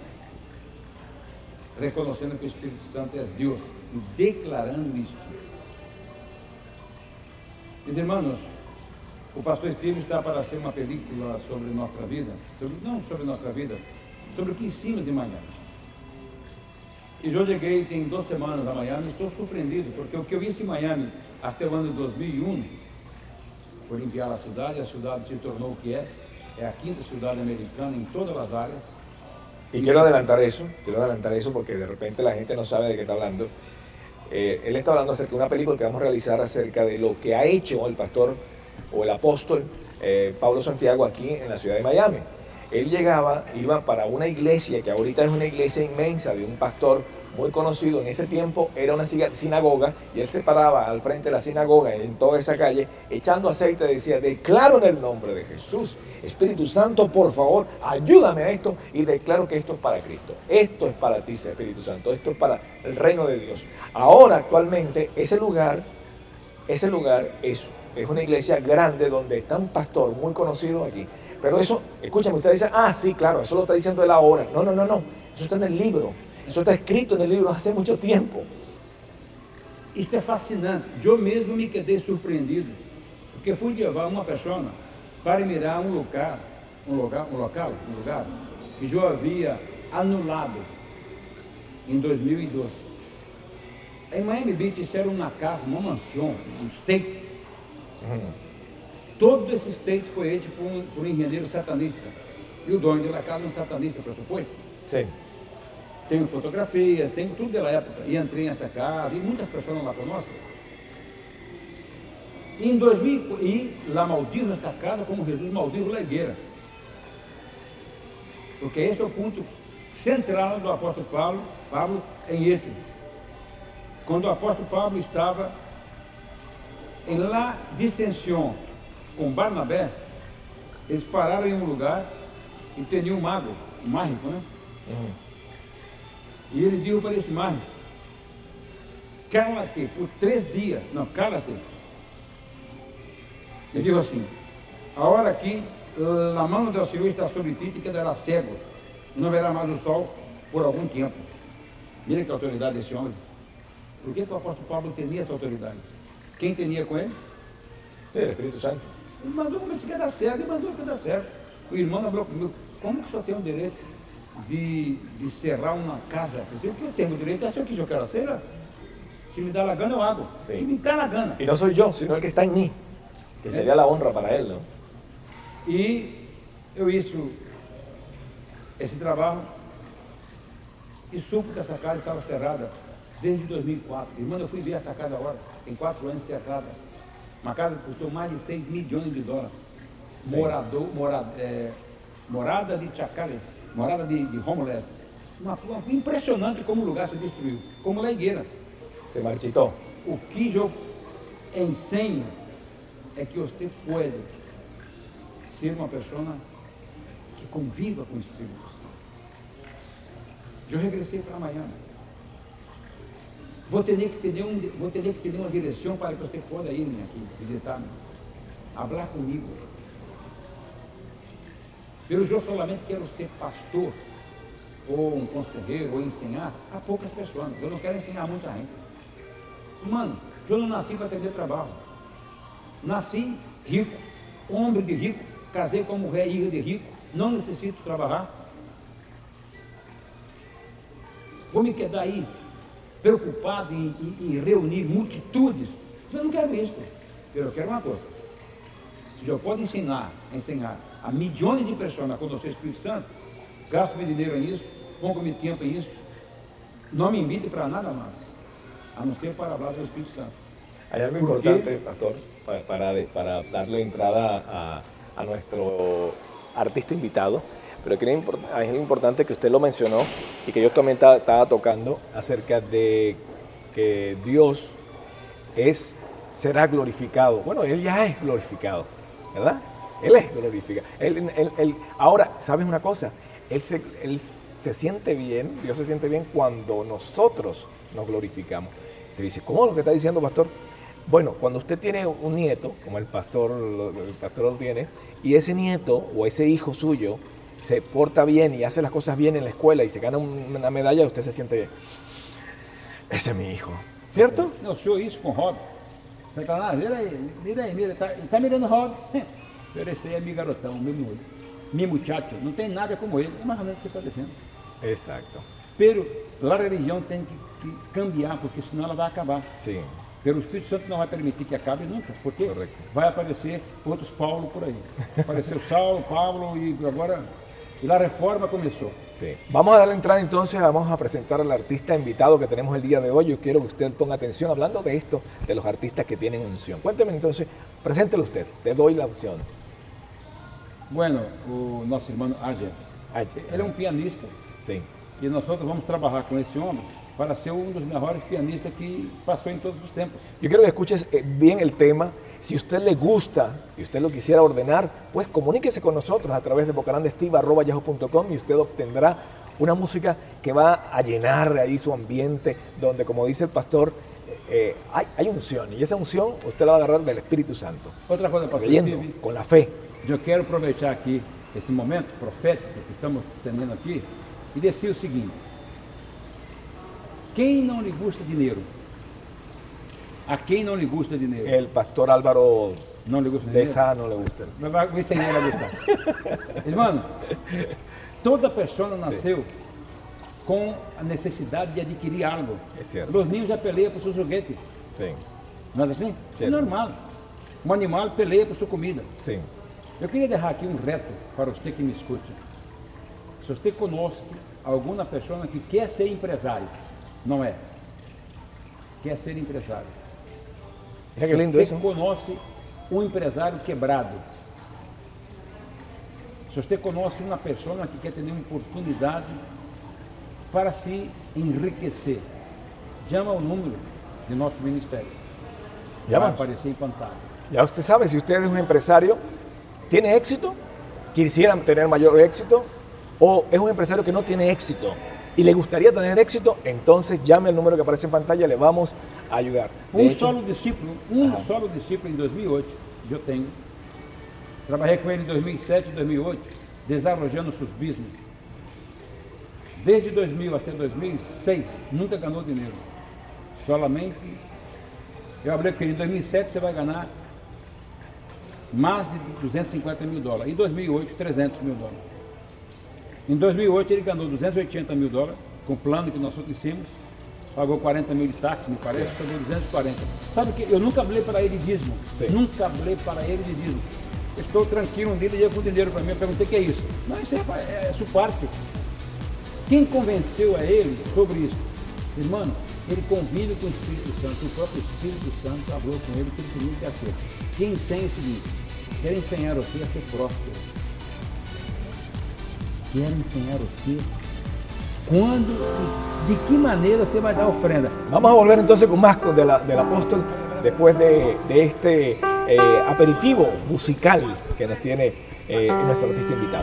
Reconhecendo que o Espírito Santo é Deus e declarando isso. Meus irmãos, o pastor Steve está para ser uma película sobre nossa vida, sobre, não sobre nossa vida, sobre o que ensinamos em Miami. E eu cheguei tem duas semanas a Miami e estou surpreendido, porque o que eu vi em Miami até o ano de dois mil e um, foi limpiar a cidade, a cidade se tornou o que é, é a quinta cidade americana em todas as áreas. Y quiero adelantar eso, quiero adelantar eso porque de repente la gente no sabe de qué está hablando. Eh, él está hablando acerca de una película que vamos a realizar acerca de lo que ha hecho el pastor o el apóstol eh, Pablo Santiago aquí en la ciudad de Miami. Él llegaba, iba para una iglesia que ahorita es una iglesia inmensa de un pastor muy conocido. En ese tiempo era una siga- sinagoga y él se paraba al frente de la sinagoga en toda esa calle echando aceite y decía, declaro en el nombre de Jesús, Espíritu Santo, por favor, ayúdame a esto y declaro que esto es para Cristo. Esto es para ti, Espíritu Santo, esto es para el reino de Dios. Ahora, actualmente, ese lugar, ese lugar es, es una iglesia grande donde está un pastor muy conocido aquí. Pero eso, escúchame, usted dice, ah, sí, claro, eso lo está diciendo él ahora. No, no, no, no, eso está en el libro. Eso está escrito en el libro hace mucho tiempo. Isso é fascinante. Eu mesmo me quedei surpreendido, porque fui levar uma pessoa para mirar um lugar, um lugar, um local, um lugar que eu havia anulado em dois mil e doze. Em Miami Beach isso era uma casa, uma mansão, um estate. Todo esse estate foi feito por um, por um engenheiro satanista. E o dono da casa é um satanista, por suposto. Sí. Tenho fotografias, tenho tudo da época. E entrei nessa casa e muitas pessoas lá conhecem. Em dois mil, e lá maldijo esta casa como Jesus maldijo a higuera. Porque esse é o ponto central do apóstolo Paulo, Pablo em Éfeso. Quando o apóstolo Pablo estava em la dissensão com Barnabé, eles pararam em um lugar e tinha um mago, um mágico, né? Uhum. E ele disse para esse mágico: cala-te por três dias. Não, cala-te. Ele disse assim: a hora que a mão do Senhor está sobre ti, te quedará cego. Não verá mais o sol por algum tempo. Mira que autoridade desse homem. Por que, que o apóstolo Pablo tinha essa autoridade? Quem tinha com ele? O Espírito Santo. Ele mandou como se quedar cego, ele mandou quedar cego. O irmão abriu comigo: como que só tem o direito de, de cerrar uma casa? Eu disse: o que eu tenho o direito? É se eu quiser, eu quero ser. Se me dá la gana, eu hago. Se me dá la gana. Y no soy yo, sino el que está en mí, que sería la honra para él, ¿no? E eu hice esse trabalho e soube que essa casa estava cerrada desde dois mil e quatro. Irmão, eu fui ver essa casa agora, tem quatro anos cerrada. Uma casa que custou mais de seis milhões de dólares. Morador, morada, é, morada de chacales, morada de, de homeless. Uma, uma, impressionante como o lugar se destruiu, como la higuera. Se marchitó. O que eu ensino é que você pode ser uma pessoa que conviva com o Espírito Santo. Eu regressei para Miami. Vou ter que ter um, vou ter que ter uma direção para que você possa ir aqui visitar-me, falar comigo. Pero eu solamente quero ser pastor ou um conselheiro ou ensinar a poucas pessoas. Eu não quero ensinar muita gente. Mano, eu não nasci para atender trabalho. Nasci rico, homem de rico, casei com mulher filha de rico, não necessito trabalhar. Vou me quedar aí preocupado em, em, em reunir multitudes. Eu não quero isso. Eu quero uma coisa. Se eu posso ensinar, ensinar a milhões de pessoas a conhecer o Espírito Santo, gasto meu dinheiro nisso, pongo meu tempo nisso, não me invite para nada mais, a não ser para falar do Espírito Santo. Hay algo importante, pastor, para, para, para darle entrada a, a nuestro artista invitado, pero que es importante que usted lo mencionó y que yo también estaba tocando acerca de que Dios es, será glorificado. Bueno, Él ya es glorificado, ¿verdad? Él es glorificado. Él, él, él, ahora, ¿sabes una cosa? Él se, él se siente bien, Dios se siente bien cuando nosotros nos glorificamos. Te dice, ¿cómo lo que está diciendo, pastor? Bueno, cuando usted tiene un nieto, como el pastor, el pastor lo tiene, y ese nieto o ese hijo suyo se porta bien y hace las cosas bien en la escuela y se gana una medalla, usted se siente bien. Ese es mi hijo, ¿cierto? No, yo hice con Rob. Sacanagem, mira aí, mira aí, mira, tá, tá mirando o Rob. Pero esse aí é meu garotão, meu, meu muchacho, não tem nada como ele, é mais ou menos o que está dizendo. Exacto. Pero a religião tem que, que cambiar, porque senão ela vai acabar. Sim. Pero o Espírito Santo não vai permitir que acabe nunca, porque Correcto. Vai aparecer outros Paulo por aí. Apareceu Saulo, Paulo e agora a reforma começou. Sí. Vamos a darle entrada entonces, vamos a presentar al artista invitado que tenemos el día de hoy. Yo quiero que usted ponga atención hablando de esto, de los artistas que tienen unción. Cuénteme entonces, preséntelo usted, te doy la opción. Bueno, o nosso irmão Ager, ele é um pianista. Sim. E nós vamos trabalhar com esse homem para ser um dos mejores pianistas que passou em todos os tempos. Yo quiero que escuches bien el tema. Si a usted le gusta y usted lo quisiera ordenar, pues comuníquese con nosotros a través de bocarandesteve arroba yahoo punto com y usted obtendrá una música que va a llenar ahí su ambiente, donde, como dice el pastor, eh, hay, hay unción, y esa unción usted la va a agarrar del Espíritu Santo. Outra coisa, pastor, creyendo, con la fe. Eu quero aproveitar aqui esse momento profético que estamos tendo aqui e dizer o seguinte: quem não lhe gusta dinheiro? A quem não lhe gusta dinheiro? El pastor Álvaro não lhe gusta de dinheiro? esa no le gusta. Mas vai ver se ele vai gostar. Irmão, toda pessoa nasceu sí. com a necessidade de adquirir algo. É certo. Os ninhos já peleiam por seus joguetes. Sim. Não é assim? Certo. É normal. Um animal peleia por sua comida. Sim. Eu queria deixar aqui um reto para você que me escute. Se você conhece alguma pessoa que quer ser empresário, não é? Quer ser empresário. Mira que lindo você isso. Você conhece um empresário quebrado. Se Se você conhece uma pessoa que quer ter uma oportunidade para se enriquecer, chama o número de nosso ministério. Ya Vai vamos. aparecer em pantalla. Ya usted sabe, si usted es un empresario, tiene éxito, quisiera tener mayor éxito, o es un empresario que no tiene éxito y le gustaría tener éxito, entonces llame al número que aparece en pantalla, le vamos a ayudar. De Um hecho, solo discípulo, um Ajá. solo discípulo em dois mil e oito, eu tenho. Trabalhei com ele em dois mil e sete e dois mil e oito, desenvolvendo seus business. Desde dois mil até dois mil e seis, nunca ganhou dinheiro. Solamente, eu falei com ele, em dois mil e sete você vai ganhar mais de duzentos e cinquenta mil dólares. Em dois mil e oito, trezentos mil dólares. Em dois mil e oito ele ganhou duzentos e oitenta mil dólares, com o plano que nós hicimos. Pagou quarenta mil de táxi, me parece, pagou duzentos e quarenta. Sabe que eu nunca falei para ele dízimo. Sim. Nunca falei para ele de dízimo. Estou tranquilo, um dia ele ia com dinheiro para mim, eu perguntei o que é isso. Não, isso é, é, é sua parte. Quem convenceu a ele sobre isso? Irmão, ele convive com o Espírito Santo, o próprio Espírito Santo falou com ele que ele tinha que hacer. Quem ensina o seguinte, quer ensinar você a ser próspero. Quer ensinar você quando, de que maneira você vai dar ofrenda. vamos a volver entonces con más de la- del apóstol después de, de este eh, aperitivo musical que nos tiene eh, nuestro artista invitado.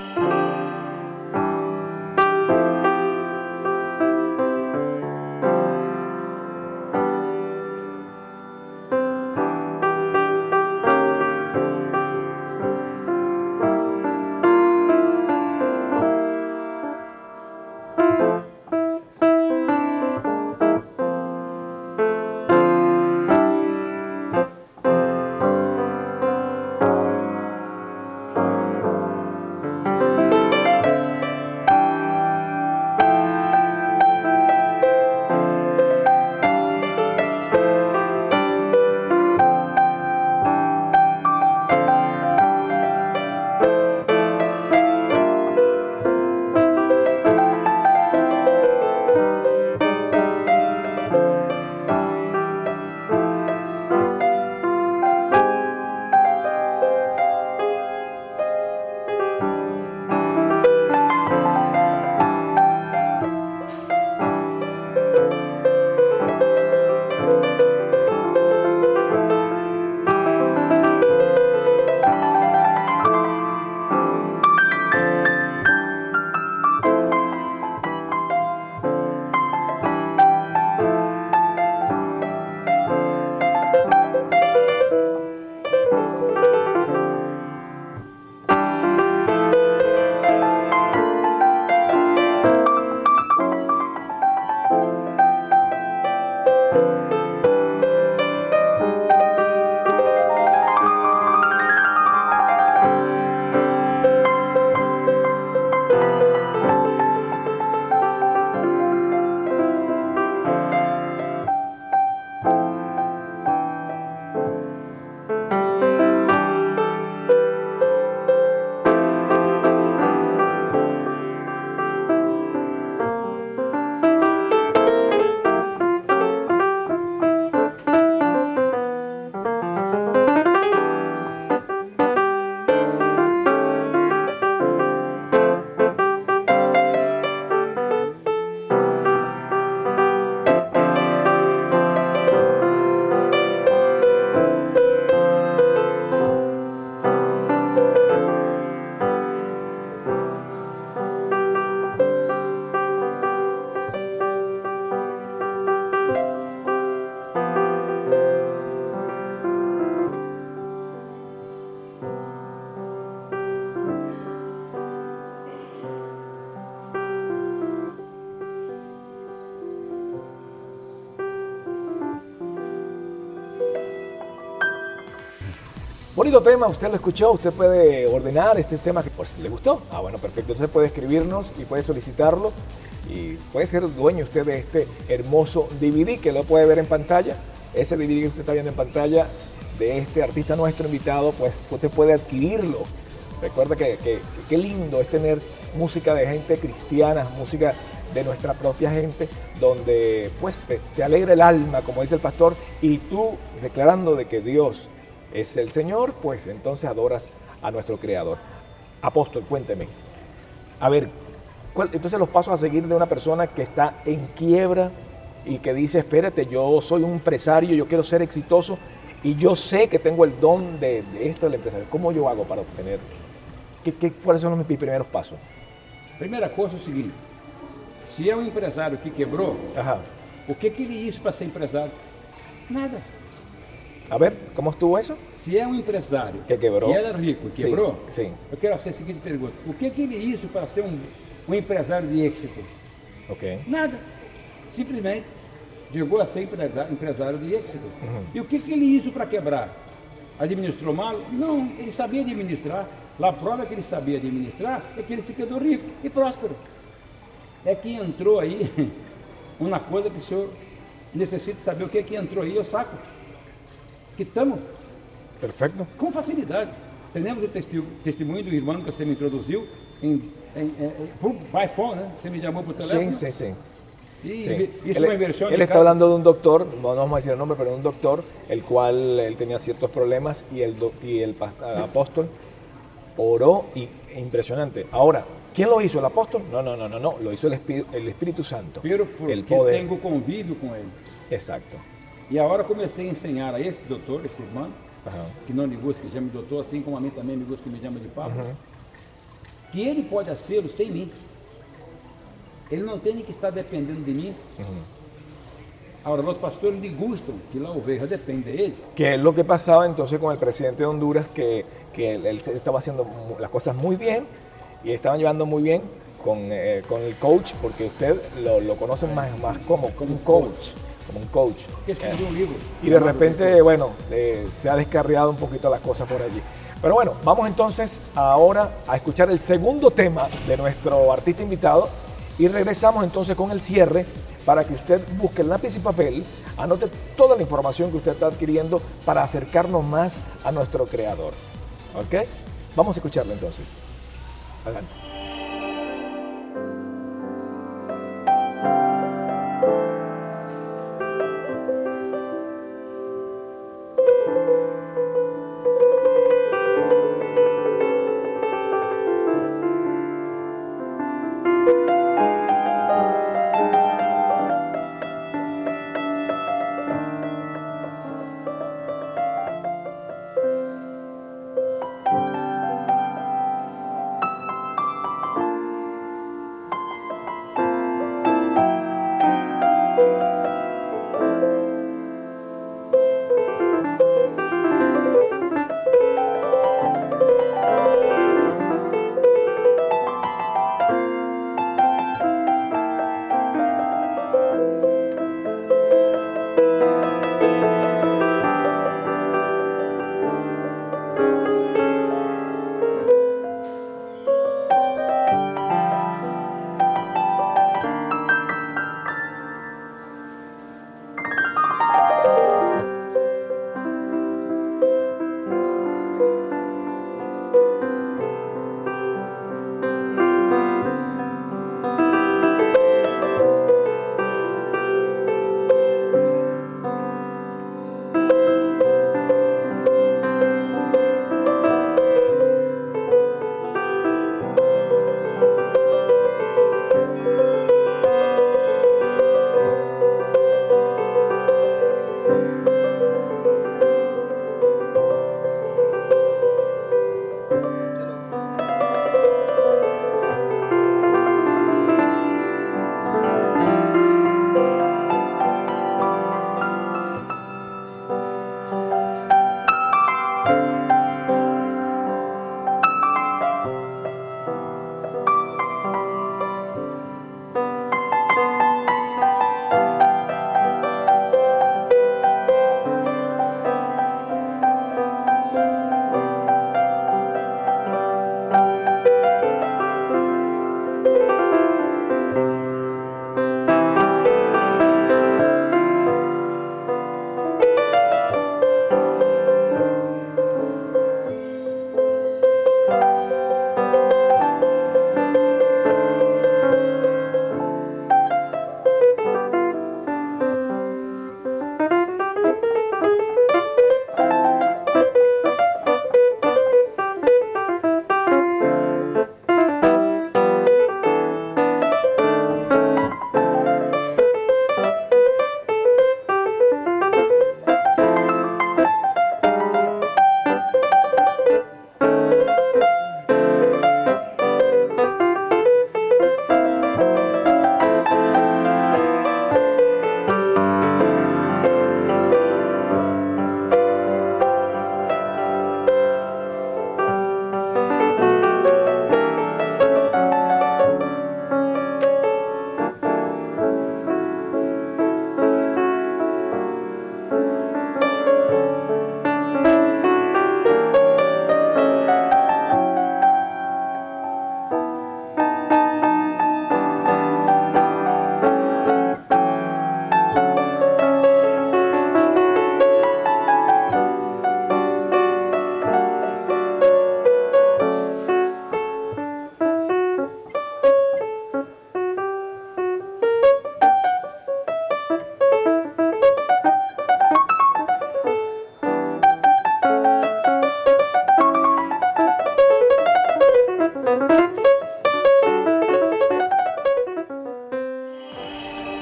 Bonito tema, usted lo escuchó, usted puede ordenar este tema que pues, le gustó. Ah, bueno, perfecto. Entonces puede escribirnos y puede solicitarlo y puede ser dueño usted de este hermoso D V D que lo puede ver en pantalla. Ese D V D que usted está viendo en pantalla de este artista nuestro invitado, pues usted puede adquirirlo. Recuerda que qué lindo es tener música de gente cristiana, música de nuestra propia gente, donde pues te, te alegra el alma, como dice el pastor, y tú declarando de que Dios es el Señor, pues entonces adoras a nuestro Creador. Apóstol, cuénteme. A ver, ¿cuál, entonces los pasos a seguir de una persona que está en quiebra y que dice, espérate, yo soy un empresario, yo quiero ser exitoso y yo sé que tengo el don de, de esto del empresario. ¿Cómo yo hago para obtener? ¿Qué, qué, ¿Cuáles son mis primeros pasos? Primeira coisa é o seguinte, se é um empresário que quebrou, Ajá. o que, que ele isso para ser empresário? Nada. A ver, ¿cómo estuvo eso? Se é um empresário Que quebrou. que era rico e quebrou, Sim, sim. eu quero fazer a seguinte pergunta, o que, que ele isso para ser um, um empresário de êxito? Ok. Nada. Simplesmente chegou a ser empresa- empresário de êxito. Uhum. E o que, que ele isso para quebrar? Administrou mal? Não, ele sabia administrar. Lá a prova que ele sabia administrar é que ele se quedou rico e próspero. É que entrou aí uma coisa que o senhor necessita saber o que é que entrou aí, eu saco. Que estamos Perfecto. com facilidade. Temos o testi- testemunho do irmão que você me introduziu em, em, em, por by phone, né? Você me chamou por teléfono. Sí, sí, sí. E Sí. isso é Él, uma inversão él de está casa. hablando de un doctor, no vamos a decir el nombre, pero de un doctor, el cual él tenía ciertos problemas y el, do- y el past- apóstol oró y impresionante. Ahora, ¿quién lo hizo? ¿El apóstol? No, no, no, no, no, lo hizo el, Espí- el Espíritu Santo. Pero porque el poder. tenho convívio com ele. Exacto. E agora comecei a ensinar a esse doutor, esse irmão, Ajá. que não me gosta que chame doutor, assim como a mim também me gosta que me chama de Pablo, que ele pode ser sem mim. Ele não tem que estar dependendo de mim. Agora, os pastores lhe gustam que lá a oveja depende de eles. Que es lo que pasaba entonces con el presidente de Honduras, que, que él, él se estaba haciendo mu- las cosas muy bien y estaban llevando muy bien con, eh, con el coach, porque usted lo, lo conoce más, más como, como un coach, como un coach. Que escreveu um livro. Y de repente, bueno, se, se ha descarriado un poquito las cosas por allí. Pero bueno, vamos entonces ahora a escuchar el segundo tema de nuestro artista invitado y regresamos entonces con el cierre para que usted busque el lápiz y papel, anote toda la información que usted está adquiriendo para acercarnos más a nuestro creador. ¿Ok? Vamos a escucharlo entonces. Adelante.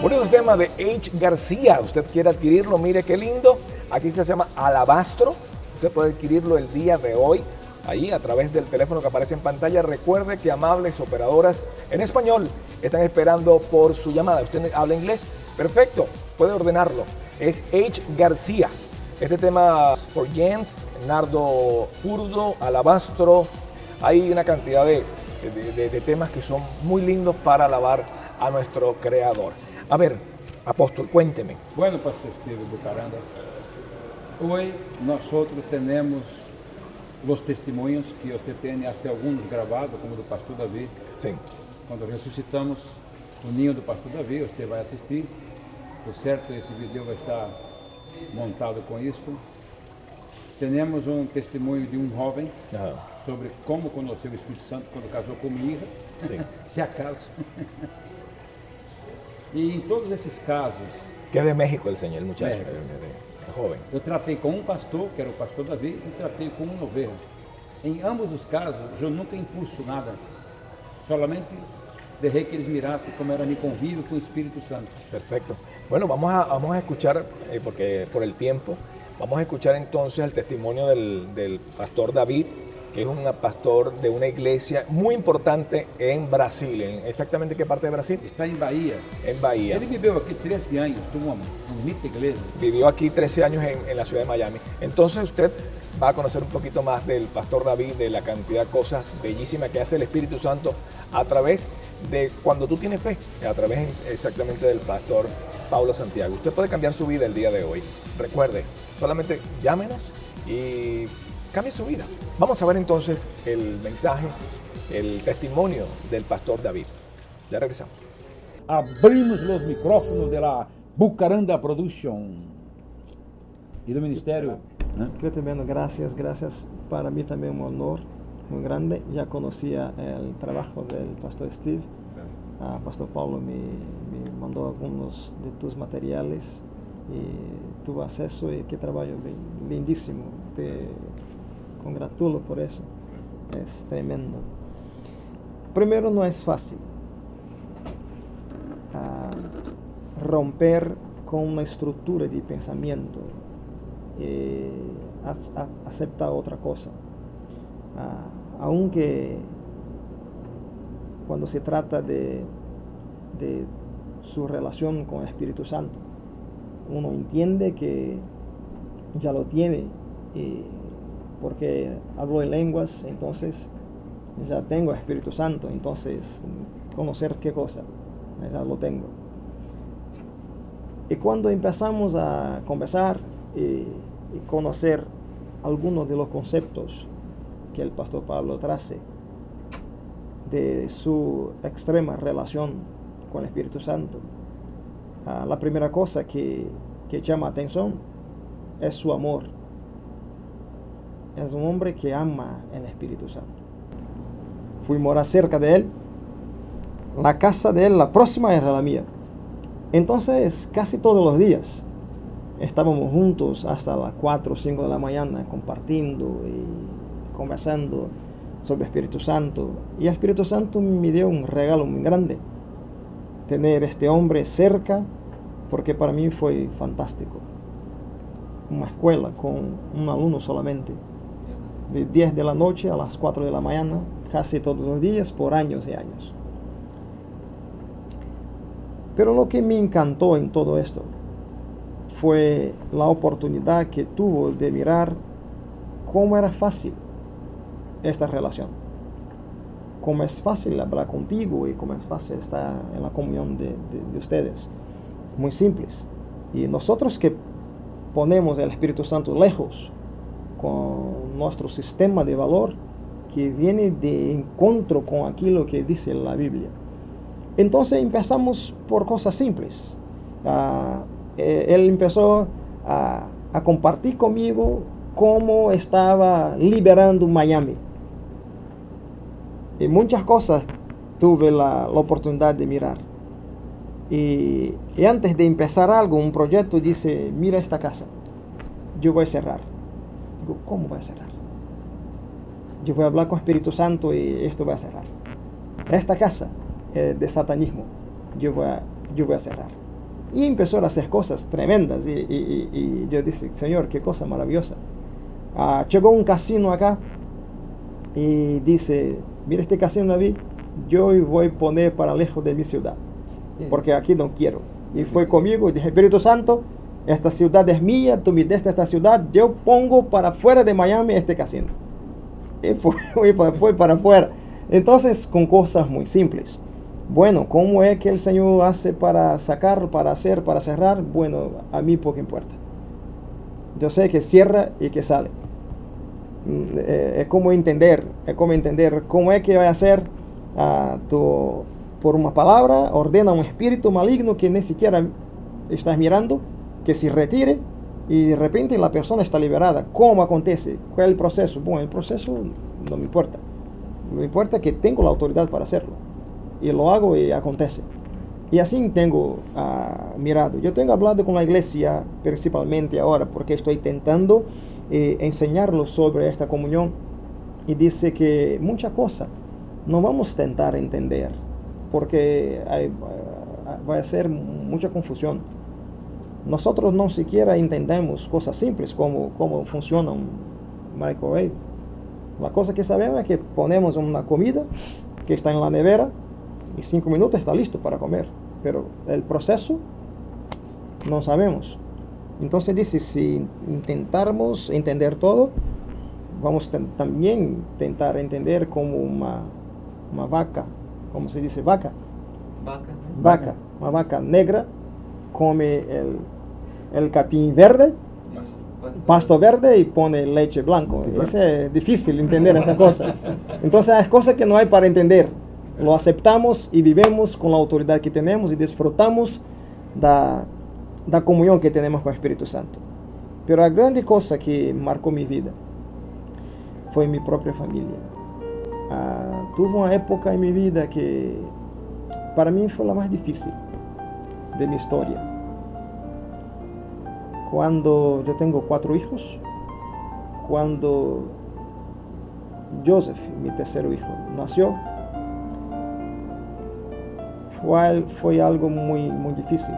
Bonito tema de H. García. Usted quiere adquirirlo, mire qué lindo. Aquí se llama Alabastro. Usted puede adquirirlo el día de hoy, ahí a través del teléfono que aparece en pantalla. Recuerde que amables operadoras en español están esperando por su llamada. ¿Usted habla inglés? Perfecto, puede ordenarlo. Es H. García. Este tema por Jens, nardo purdo, alabastro. Hay una cantidad de, de, de, de temas que son muy lindos para alabar a nuestro Creador. A ver, apóstol, cuénteme. Bueno, pastor Steve Bucaranda, hoy nosotros tenemos los testimonios que usted tiene, hasta algunos grabados, como do pastor David. Sí. Cuando resucitamos o niño do pastor David, usted vai assistir. Por certo, esse vídeo vai estar montado com isso. Temos um testemunho de um jovem Ajá. sobre como conheceu o Espírito Santo quando casou com minha hija, sí. se acaso. E em todos esses casos... Que é de México el señor, el muchacho, México. el joven. Eu tratei com um pastor, que era o pastor Davi, e tratei com uma ovelha. Em ambos os casos, eu nunca impulso nada, solamente dejé que eles mirassem como era mi convívio con el Espíritu Santo. Perfecto. Bueno, vamos a, vamos a escuchar, eh, porque por el tiempo, vamos a escuchar entonces el testimonio del, del pastor David, que es un pastor de una iglesia muy importante en Brasil. ¿En exactamente qué parte de Brasil? Está en Bahía. En Bahía. Él vivió aquí trece años, tuvo una bonita iglesia. Vivió aquí trece años en, en la ciudad de Miami. Entonces usted va a conocer un poquito más del pastor David, de la cantidad de cosas bellísimas que hace el Espíritu Santo a través de cuando tú tienes fe, a través exactamente del pastor Paulo Santiago. Usted puede cambiar su vida el día de hoy. Recuerde, solamente llámenos y cambie su vida. Vamos a ver entonces el mensaje, el testimonio del pastor David. Ya regresamos. Abrimos los micrófonos de la Bucaranda Production y del ministerio. ¿Eh? Qué tremendo, gracias, gracias. Para mí también un honor muy grande. Ya conocía el trabajo del pastor Steve. Uh, pastor Paulo me, me mandó algunos de tus materiales y tuve acceso y qué trabajo lindísimo. Te congratulo por eso. Es tremendo. Primero, no es fácil uh, romper con una estructura de pensamiento y a, a, aceptar otra cosa. Uh, aunque cuando se trata de, de su relación con el Espíritu Santo, uno entiende que ya lo tiene, y porque hablo en lenguas, entonces ya tengo el Espíritu Santo, entonces conocer qué cosa, ya lo tengo. Y cuando empezamos a conversar y, y conocer algunos de los conceptos que el pastor Pablo trace de su extrema relación con el Espíritu Santo, uh, la primera cosa que, que llama atención es su amor. Es un hombre que ama el Espíritu Santo. Fui a morar cerca de él. La casa de él, la próxima era la mía. Entonces, casi todos los días estábamos juntos hasta las cuatro o cinco de la mañana compartiendo y conversando sobre el Espíritu Santo. Y el Espíritu Santo me dio un regalo muy grande, tener este hombre cerca, porque para mí fue fantástico. Una escuela con un alumno solamente, de diez de la noche a las cuatro de la mañana, casi todos los días, por años y años. Pero lo que me encantó en todo esto fue la oportunidad que tuvo de mirar cómo era fácil esta relación, cómo es fácil hablar contigo y cómo es fácil estar en la comunión de, de, de ustedes. Muy simples. Y nosotros que ponemos el Espíritu Santo lejos con nuestro sistema de valor que viene de encuentro con aquello que dice la Biblia. Entonces empezamos por cosas simples. Uh, eh, él empezó a, a compartir conmigo cómo estaba liberando Miami. Y muchas cosas tuve la, la oportunidad de mirar. Y, y antes de empezar algo, un proyecto, dice, mira esta casa, yo voy a cerrar. Digo, ¿cómo voy a cerrar? Yo voy a hablar con Espíritu Santo y esto va a cerrar. Esta casa eh, de satanismo, yo voy, a, yo voy a cerrar. Y empezó a hacer cosas tremendas. Y, y, y, y yo dije, Señor, qué cosa maravillosa. Uh, llegó un casino acá y dice, mira este casino, David, yo voy a poner para lejos de mi ciudad, porque aquí no quiero. Y fue conmigo y dije, Espíritu Santo, esta ciudad es mía, tú me diste esta ciudad, yo pongo para fuera de Miami este casino. Y fue, fue para afuera. Entonces, con cosas muy simples. Bueno, ¿cómo es que el Señor hace para sacar, para hacer, para cerrar? Bueno, a mí poco importa. Yo sé que cierra y que sale. Eh, es como entender, es como entender cómo es que va a hacer uh, tu, por una palabra, ordena un espíritu maligno que ni siquiera estás mirando, que se retire y de repente la persona está liberada. ¿Cómo acontece? ¿Cuál es el proceso? Bueno, el proceso no me importa. Me importa que tengo la autoridad para hacerlo. Y lo hago y acontece. Y así tengo uh, mirado. Yo tengo hablado con la iglesia principalmente ahora porque estoy intentando eh, enseñarlos sobre esta comunión. Y dice que muchas cosas no vamos a intentar entender porque hay, uh, va a ser mucha confusión. Nosotros no siquiera entendemos cosas simples como cómo funciona un microwave. La cosa que sabemos es que ponemos una comida que está en la nevera y cinco minutos está listo para comer. Pero el proceso no sabemos. Entonces dice, si intentáramos entender todo, vamos a también intentar entender como una, una vaca, ¿cómo se dice? Vaca. Vaca. Vaca. Una vaca negra come el, el capín verde, pasto verde y pone leche blanco. Eso es difícil entender esta cosa. Entonces hay cosas que no hay para entender. Lo aceptamos y vivimos con la autoridad que tenemos y disfrutamos da, da comunión que tenemos con el Espíritu Santo. Pero la grande cosa que marcó mi vida fue mi propia familia. Uh, tuve una época en mi vida que para mí fue la más difícil de mi historia. Cuando yo tengo cuatro hijos, cuando Joseph, mi tercer hijo, nació, fue, fue algo muy, muy difícil.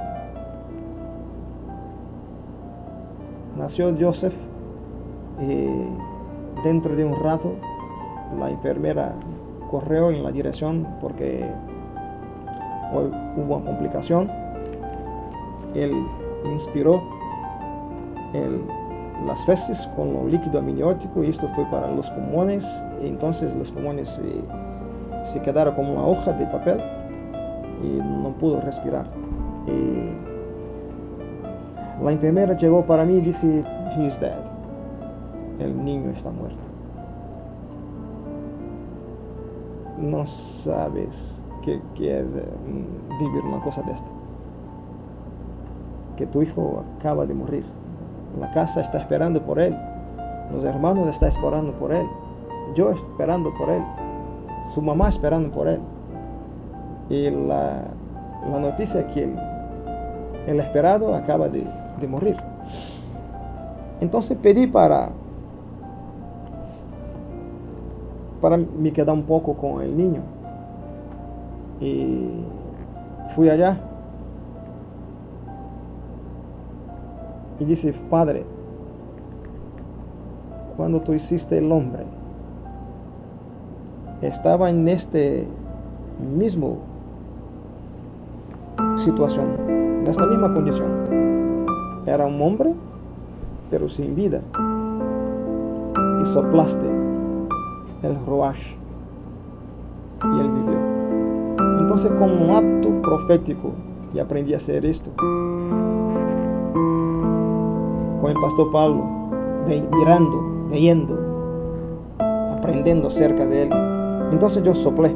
Nació Joseph y dentro de un rato la enfermera corrió en la dirección porque hubo una complicación. Él inspiró el, las feces con lo líquido amniótico y esto fue para los pulmones. Y entonces los pulmones se, se quedaron como una hoja de papel y no pudo respirar. Y la enfermera llegó para mí y dice, he's dead. El niño está muerto. No sabes qué, qué es eh, vivir una cosa de esta. Que tu hijo acaba de morir. La casa está esperando por él. Los hermanos están esperando por él. Yo esperando por él. Su mamá esperando por él. Y la, la noticia es que el, el esperado acaba de, de morir. Entonces pedí para, para me quedar un poco con el niño. Y fui allá. Y dice, Padre, cuando tú hiciste el hombre, estaba en este mismo situación, en esta misma condición. Era un hombre, pero sin vida. Y soplaste el ruach y él vivió. Entonces, como un acto profético, y aprendí a hacer esto. Con el pastor Pablo, de, mirando, leyendo, aprendiendo cerca de él. Entonces yo soplé.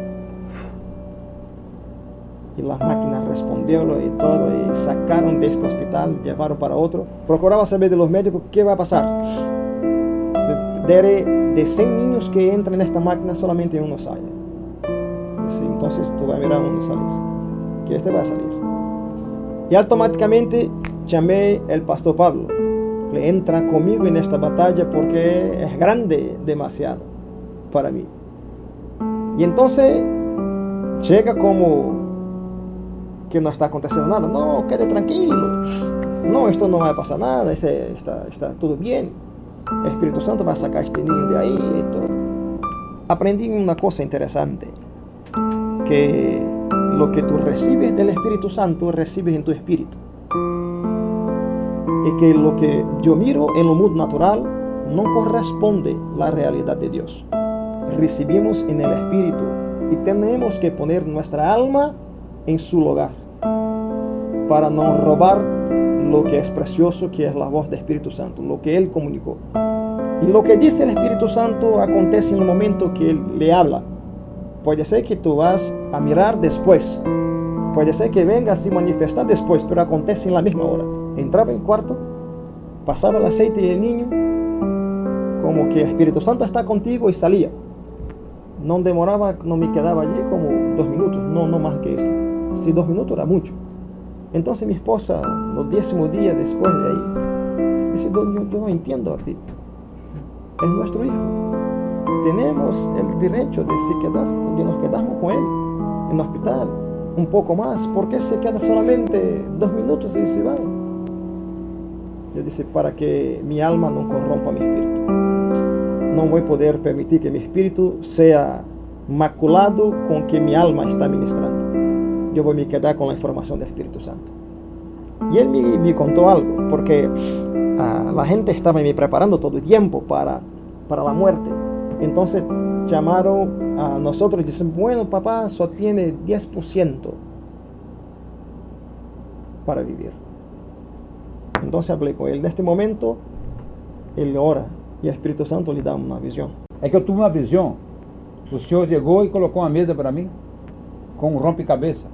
Y las máquinas respondieron y todo, y sacaron de este hospital, llevaron para otro. Procuraba saber de los médicos qué va a pasar. De, de cien niños que entran en esta máquina, solamente uno sale. Entonces tú vas a mirar a uno salir, que este va a salir. Y automáticamente llamé al pastor Pablo. Le entra conmigo en esta batalla porque es grande demasiado para mí. Y entonces llega como que no está aconteciendo nada. No, quede tranquilo. No, esto no va a pasar nada, este, está, está todo bien. El Espíritu Santo va a sacar a este niño de ahí y todo. Aprendí una cosa interesante, que lo que tú recibes del Espíritu Santo, recibes en tu espíritu. Y que lo que yo miro en lo mundo natural no corresponde a la realidad de Dios. Recibimos en el espíritu y tenemos que poner nuestra alma en su lugar para no robar lo que es precioso, que es la voz del Espíritu Santo, lo que Él comunicó. Y lo que dice el Espíritu Santo acontece en el momento que Él le habla. Puede ser que tú vas a mirar después, puede ser que venga a se manifestar después, pero acontece en la misma hora. Entraba en el cuarto, pasaba el aceite del niño, como que el Espíritu Santo está contigo, y salía. No demoraba, no me quedaba allí como dos minutos, no, no más que esto. Si dos minutos era mucho. Entonces mi esposa, los décimos días después de ahí, dice, yo, yo no entiendo a ti. Es nuestro hijo. Tenemos el derecho de se quedar, de nos quedamos con él en el hospital un poco más. ¿Por qué se queda solamente dos minutos y se va? Yo dice, para que mi alma no corrompa mi espíritu. No voy a poder permitir que mi espíritu sea maculado con que mi alma está ministrando. Yo voy a quedar con la información del Espíritu Santo. Y él me, me contó algo, porque uh, la gente estaba me preparando todo el tiempo para, para la muerte. Entonces llamaron a nosotros y dicen, bueno, papá, solo tiene diez por ciento para vivir. Entonces hablé con él. En este momento, él ora y el Espíritu Santo le da una visión. É que eu tive uma visão. O Senhor chegou e colocou uma mesa para mim, com um rompe-cabeça.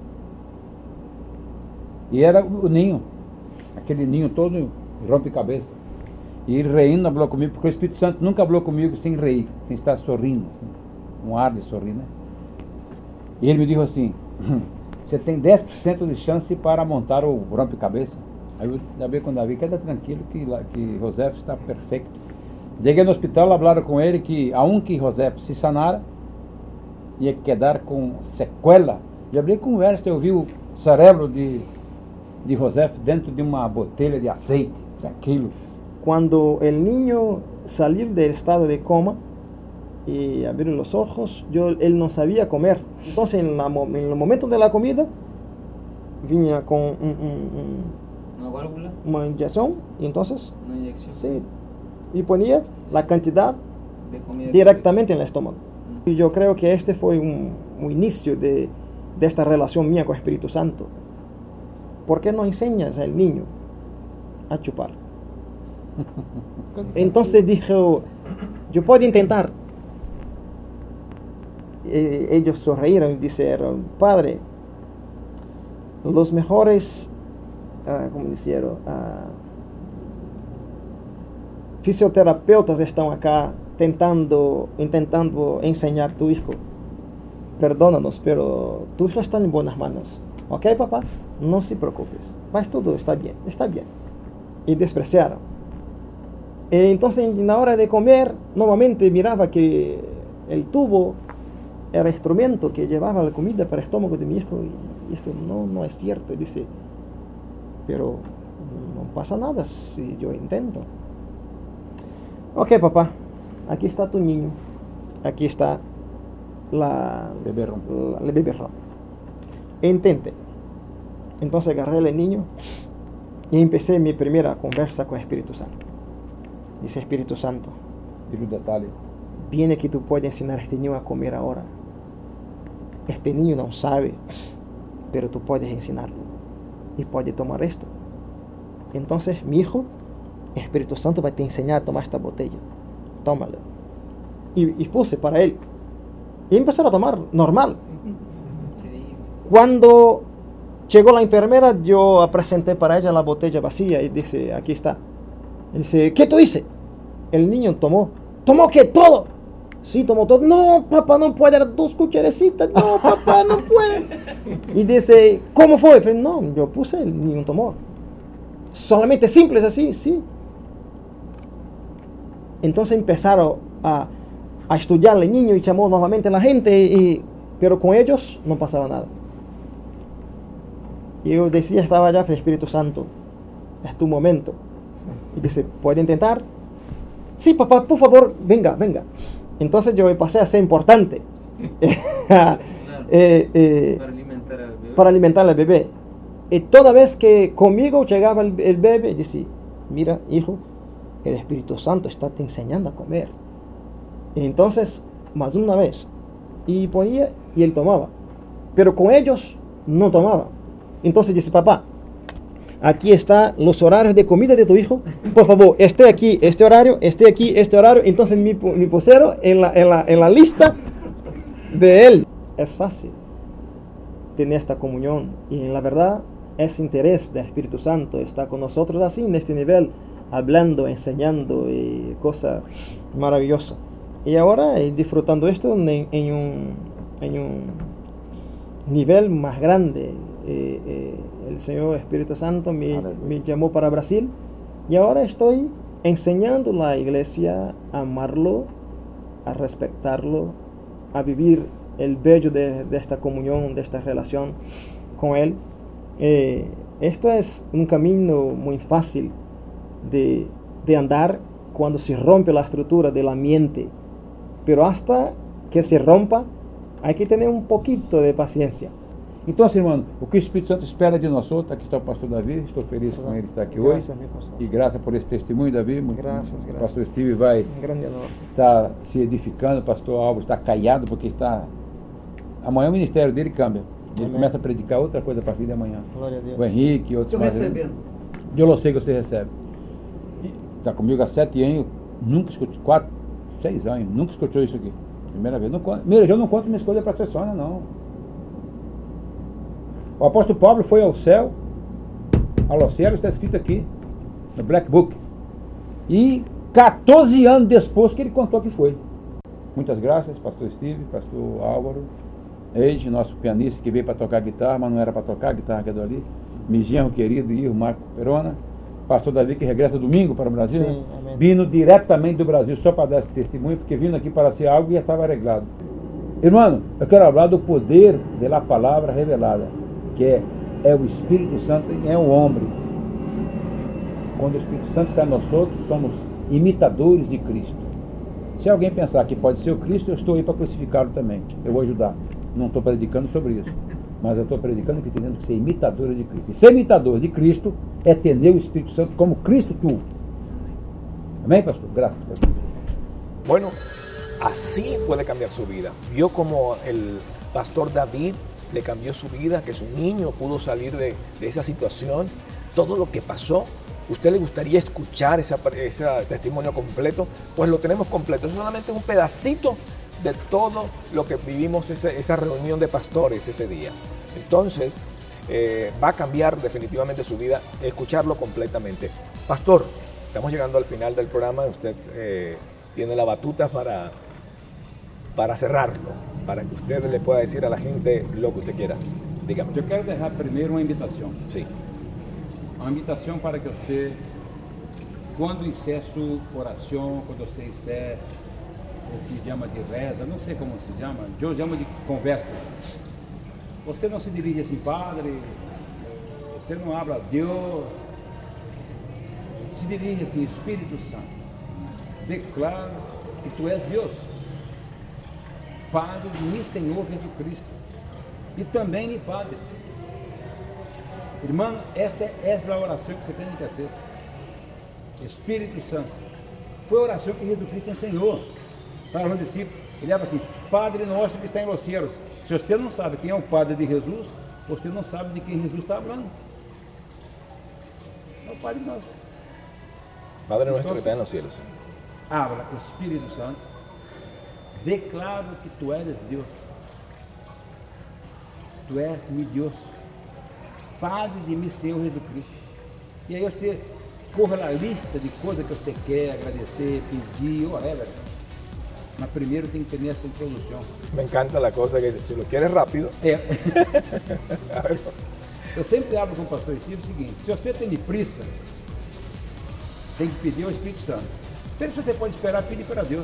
E era o ninho, aquele ninho todo rompe-cabeça. E ele rindo falou comigo, porque o Espírito Santo nunca falou comigo sem rir, sem estar sorrindo, assim, um ar de sorrir, né? E ele me disse assim, você tem dez por cento de chance para montar o rompe-cabeça. Aí eu já vi com Davi, queda tranquilo que, que José está perfeito. Cheguei no hospital, falaram com ele que aunque José se sanara, ia quedar com sequela. Já abri conversa, eu vi o cérebro de, de José dentro de uma botella de azeite, aquilo. Cuando el niño salió del estado de coma y abrió los ojos, yo, él no sabía comer. Entonces en, la, en el momento de la comida, venía con un, un, un, ¿Una válvula? una inyección, y entonces, Una inyección. sí, y ponía la cantidad De comida directamente en el estómago. Y yo creo que este fue un, un inicio de, de esta relación mía con el Espíritu Santo. ¿Por qué no enseñas al niño a chupar? Entonces dijo, yo puedo intentar. Eh, ellos sonrieron y dijeron, padre, los mejores, uh, ¿cómo dijeron? Uh, fisioterapeutas están acá tentando, intentando enseñar a tu hijo. Perdónanos, pero tu hijo está en buenas manos. ¿Ok, papá? No se preocupes. Va, todo está bien, está bien. Y despreciaron. Entonces, en la hora de comer, nuevamente miraba que el tubo era el instrumento que llevaba la comida para el estómago de mi hijo. Y esto no, no es cierto. Y dice, pero no pasa nada si yo intento. Ok, papá, aquí está tu niño. Aquí está la Beberrón. la, la beberrón. Intente. Entonces agarré al niño y empecé mi primera conversa con el Espíritu Santo. Dice, Espíritu Santo, Digo o detalhe. viene que tú puedes enseñar a este niño a comer ahora. Este niño no sabe, pero tú puedes enseñarlo y puede tomar esto. Entonces, mi hijo, el Espíritu Santo va a te enseñar a tomar esta botella. Tómalo. Y, y puse para él. Y empezó a tomar normal. Increíble. Cuando llegó la enfermera, yo presenté para ella la botella vacía y dice, aquí está. Y dice, ¿qué tú hice? El niño tomó. ¿Tomó qué? Todo. Sí, tomó todo. No, papá, no puede dar dos cucharecitas. No, papá, no puede. Y dice, ¿cómo fue? Dije, no, yo puse, el niño tomó. Solamente simples así, sí. Entonces empezaron a, a estudiar al niño y llamó nuevamente a la gente, y, pero con ellos no pasaba nada. Y yo decía, estaba allá, el Espíritu Santo, es tu momento. Y dice, ¿puede intentar? Sí, papá, por favor, venga, venga. Entonces yo me pasé a ser importante. Claro, eh, eh, para alimentar al bebé. para alimentar al bebé. Y toda vez que conmigo llegaba el, el bebé, decía, mira, hijo, el Espíritu Santo está te enseñando a comer. Y entonces, más una vez, y ponía y él tomaba. Pero con ellos no tomaba. Entonces dice, papá, aquí están los horarios de comida de tu hijo. Por favor, esté aquí este horario, esté aquí este horario. Entonces mi, mi pusieron en la, en, la, en la lista de él. Es fácil tener esta comunión. Y en la verdad, es interés del Espíritu Santo estar con nosotros así, en este nivel, hablando, enseñando, y cosa maravillosa. Y ahora eh, disfrutando esto en, en, un, en un nivel más grande. Eh, eh, el Señor Espíritu Santo me, me llamó para Brasil y ahora estoy enseñando a la iglesia a amarlo, a respetarlo, a vivir el bello de, de esta comunión, de esta relación con Él. Eh, esto es un camino muy fácil de, de andar cuando se rompe la estructura de la mente, pero hasta que se rompa hay que tener un poquito de paciencia. Então, assim, irmão, o que o Espírito Santo espera de nós outros, aqui está o pastor Davi, estou feliz com ele estar aqui Graças, hoje. meu pastor. E graças por esse testemunho, Davi. Muito, Graças, o graças. pastor Steve vai Um grande honor. estar se edificando, o pastor Álvaro está caiado, porque está... Amanhã o ministério dele cambia. Ele Amém. começa a predicar outra coisa a partir de amanhã. Glória a Deus. O Henrique, outros Estou mais. recebendo. Eu não sei que você recebe. Está comigo há sete anos, nunca escutou, quatro, seis anos, nunca escutou isso aqui. Primeira vez. Não, conto- primeiro, eu não conto minhas coisas para as pessoas, não. O apóstolo Paulo foi ao céu, a los cielos, está escrito aqui, no Black Book. E quatorze anos depois que ele contou que foi. Muitas graças, pastor Steve, pastor Álvaro, Eide, nosso pianista que veio para tocar guitarra, mas não era para tocar, a guitarra quedou ali. Migenro querido, e o Marco Perona. Pastor Davi, que regressa domingo para o Brasil, Sim, né? amém. Vindo diretamente do Brasil, só para dar esse testemunho, porque vindo aqui para ser algo e já estava arreglado. Irmão, eu quero falar do poder da palavra revelada, que é, é o Espírito Santo e é o homem. Quando o Espírito Santo está em nós outros, somos imitadores de Cristo. Se alguém pensar que pode ser o Cristo, eu estou aí para crucificá-lo também. Eu vou ajudar. Não estou predicando sobre isso. Mas eu estou predicando que temos que ser imitadores de Cristo. E ser imitador de Cristo é ter o Espírito Santo como Cristo tuvo. Amém, pastor? Graças a Deus. Bueno, así puede cambiar su vida. Vio como el pastor David le cambió su vida, que su niño pudo salir de, de esa situación, todo lo que pasó. ¿Usted le gustaría escuchar esa- ese testimonio completo? Pues lo tenemos completo. Eso solamente es un pedacito de todo lo que vivimos ese- esa reunión de pastores ese día. Entonces, eh, va a cambiar definitivamente su vida, escucharlo completamente. Pastor, estamos llegando al final del programa. Usted eh, tiene la batuta para, para cerrarlo, para que usted le pueda decir a la gente lo que usted quiera. Dígame. Eu quero deixar primeiro uma invitação. Sí. Uma invitação para que você, quando encerra sua oração, quando você encerra o que chama de reza, não sei como se chama, eu chamo de conversa. Você não se dirige assim, Padre, você não habla a Deus, se dirige assim, Espírito Santo, declara que tu és Deus, Padre de mi Senhor Jesus Cristo, e também mi Padre. Irmão, esta é a oração que você tem que fazer. Espírito Santo. Foi a oração que Jesus Cristo ensinou para os discípulos. Ele era assim, Padre nosso que está em los cielos. Se você não sabe quem é o Padre de Jesus, você não sabe de quem Jesus está falando. É o Padre nosso. Padre nuestro que está en los cielos. Habla, Espírito Santo. Declaro que tu eres Deus. Tu és meu Deus. Padre de meu Senhor Jesus Cristo. E aí você corra na lista de coisas que você quer agradecer, pedir, whatever. Mas primeiro tem que ter essa introdução. Me encanta la cosa que si lo quieres rápido. É. A ver, Eu sempre hablo com o pastor Steve o seguinte: se você tem pressa, tem que pedir ao Espírito Santo. Pero se você pode esperar, pedir para Deus.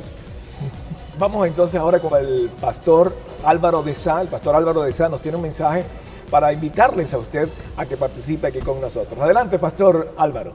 vamos entonces ahora con el pastor Álvaro de Sá. El pastor Álvaro de Sá nos tiene un mensaje para invitarles a usted a que participe aquí con nosotros. Adelante, Pastor Álvaro.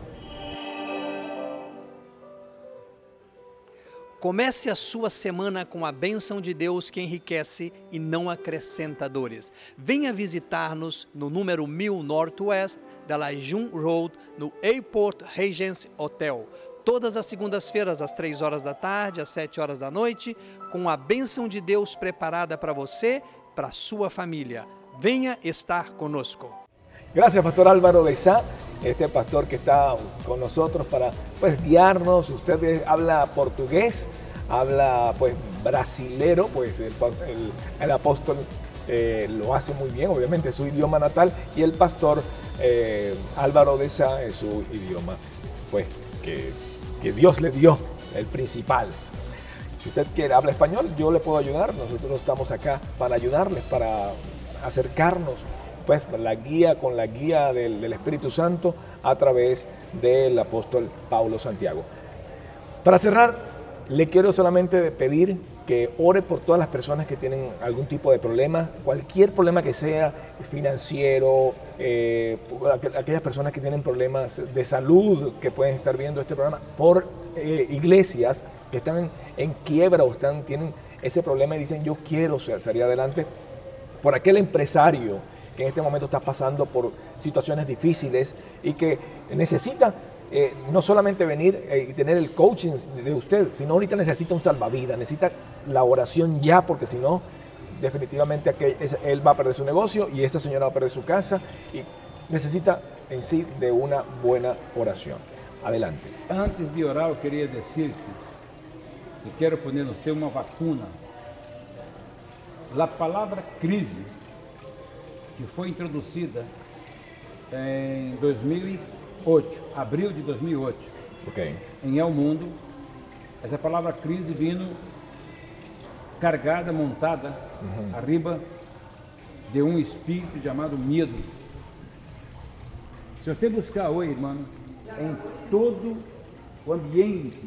Comece a sua semana com a bênção de Deus que enriquece e não acrescenta dores. Venha visitar-nos no número mil Northwest da Lejeune Road, no Airport Regency Hotel. Todas as segundas-feiras, às três horas da tarde, às sete horas da noite, com a bênção de Deus preparada para você, para a sua família. Venha estar conosco. Gracias, Pastor Álvaro de Sá, este pastor que está con nosotros para pues guiarnos. Usted habla portugués, habla pues brasilero, pues el, el, el apóstol eh, lo hace muy bien, obviamente es su idioma natal, y el pastor eh, Álvaro de Sá es su idioma pues que, que Dios le dio, el principal. Si usted quiere habla español, yo le puedo ayudar. Nosotros estamos acá para ayudarles, para acercarnos pues la guía con la guía del, del Espíritu Santo a través del apóstol Paulo Santiago. Para cerrar, le quiero solamente pedir que ore por todas las personas que tienen algún tipo de problema, cualquier problema que sea, financiero, eh, aquellas personas que tienen problemas de salud que pueden estar viendo este programa, por eh, iglesias que están en, en quiebra o están, tienen ese problema y dicen yo quiero ser, salir adelante, por aquel empresario que en este momento está pasando por situaciones difíciles y que necesita eh, no solamente venir eh, y tener el coaching de usted, sino ahorita necesita un salvavidas, necesita la oración ya, porque si no, definitivamente aquel, él va a perder su negocio y esta señora va a perder su casa y necesita en sí de una buena oración. Adelante. Antes de orar, eu queria dizer que quero poner no usted uma vacuna. A palavra crise, que foi introduzida em dois mil e oito, abril de dois mil e oito, okay, em El Mundo. Essa palavra crise vindo carregada, montada, uhum, arriba de um espírito chamado medo. Se você buscar hoje, irmão, em todo o ambiente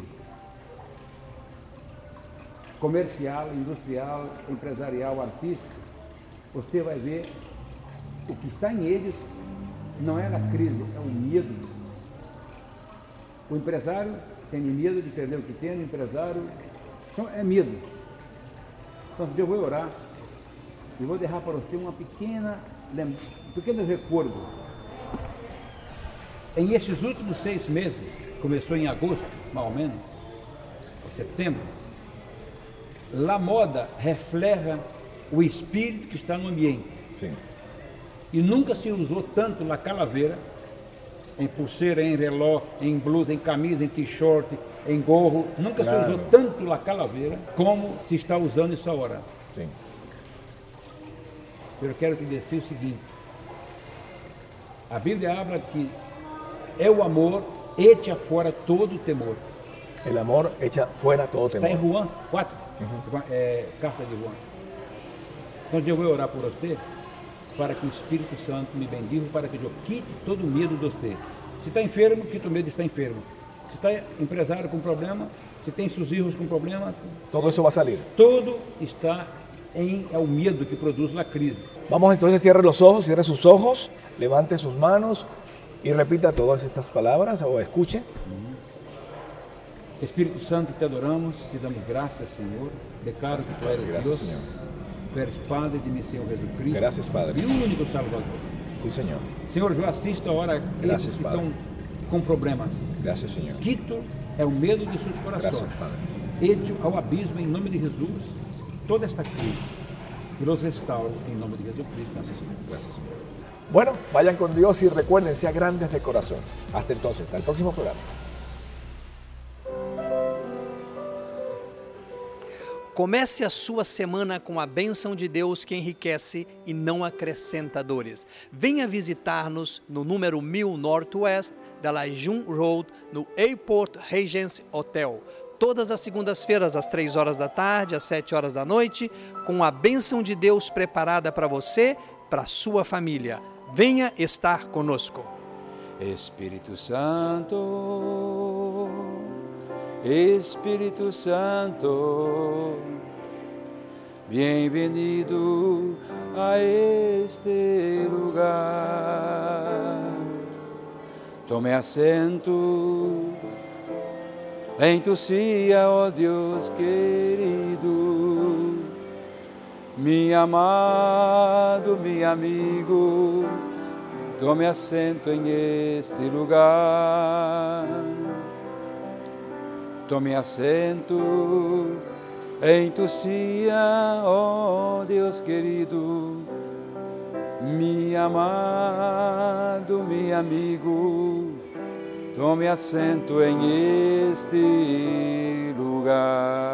comercial, industrial, empresarial, artístico, você vai ver o que está em eles não é a crise, é o medo. O empresário tem medo de perder o que tem, o empresário é medo. Então eu vou orar e vou deixar para você uma pequena, um pequeno recordo. Em esses últimos seis meses, começou em agosto, mais ou menos, ou setembro, a moda reflete o espírito que está no ambiente. Sim. E nunca se usou tanto a calaveira, em pulseira, em relógio, em blusa, em camisa, em t-shirt, em gorro. Nunca claro. se usou tanto a calaveira como se está usando isso agora. Sim. Eu quero te dizer o seguinte. A Bíblia habla que é o amor echa fora todo o temor. El amor echa fuera todo temor. Está em Juan quatro, uhum. é, carta de Juan. Então eu vou orar por você, para que o Espírito Santo me bendiga, para que eu quite todo o medo de você. Se está enfermo, quita o medo de estar enfermo. Se está empresário com problema, se tem seus filhos com problema, todo isso vai sair. Todo está em é o medo que produz a crise. Vamos entonces, cierre los ojos, cierre sus ojos, levante sus manos y repita todas estas palabras o escuche. Uhum. Espírito Santo, te adoramos, te damos graças, Senhor. Declaro gracias, que tu eres gracias, Deus. Señor. Tu eres Padre de mi Senhor Jesucristo. Gracias, Padre. E o único Salvador. Sí, Señor. Senhor, eu assisto agora Gracias, esses que Padre. estão com problemas. Gracias, Señor. Quito é o medo de seus corações. Gracias, Padre. Echo ao abismo em nome de Jesus toda esta crise e los restauro em nome de Jesucristo. Gracias, Señor. Gracias, Señor. Bueno, vayan con Dios y recuerden, sean grandes de corazón. Hasta entonces, hasta el próximo programa. Comece a sua semana com a bênção de Deus que enriquece e não acrescenta dores. Venha visitar-nos no número mil Northwest da Lejeune Road, no Airport Regency Hotel. Todas as segundas-feiras, às três horas da tarde, às sete horas da noite, com a bênção de Deus preparada para você, para a sua família. Venha estar conosco. Espírito Santo, Espírito Santo, bem-vindo a este lugar. Tome assento em tu silla, oh Deus querido, meu amado, meu amigo, tome assento em este lugar. Tome assento em tu silla, oh Deus querido, meu amado, meu amigo, tome assento em este lugar.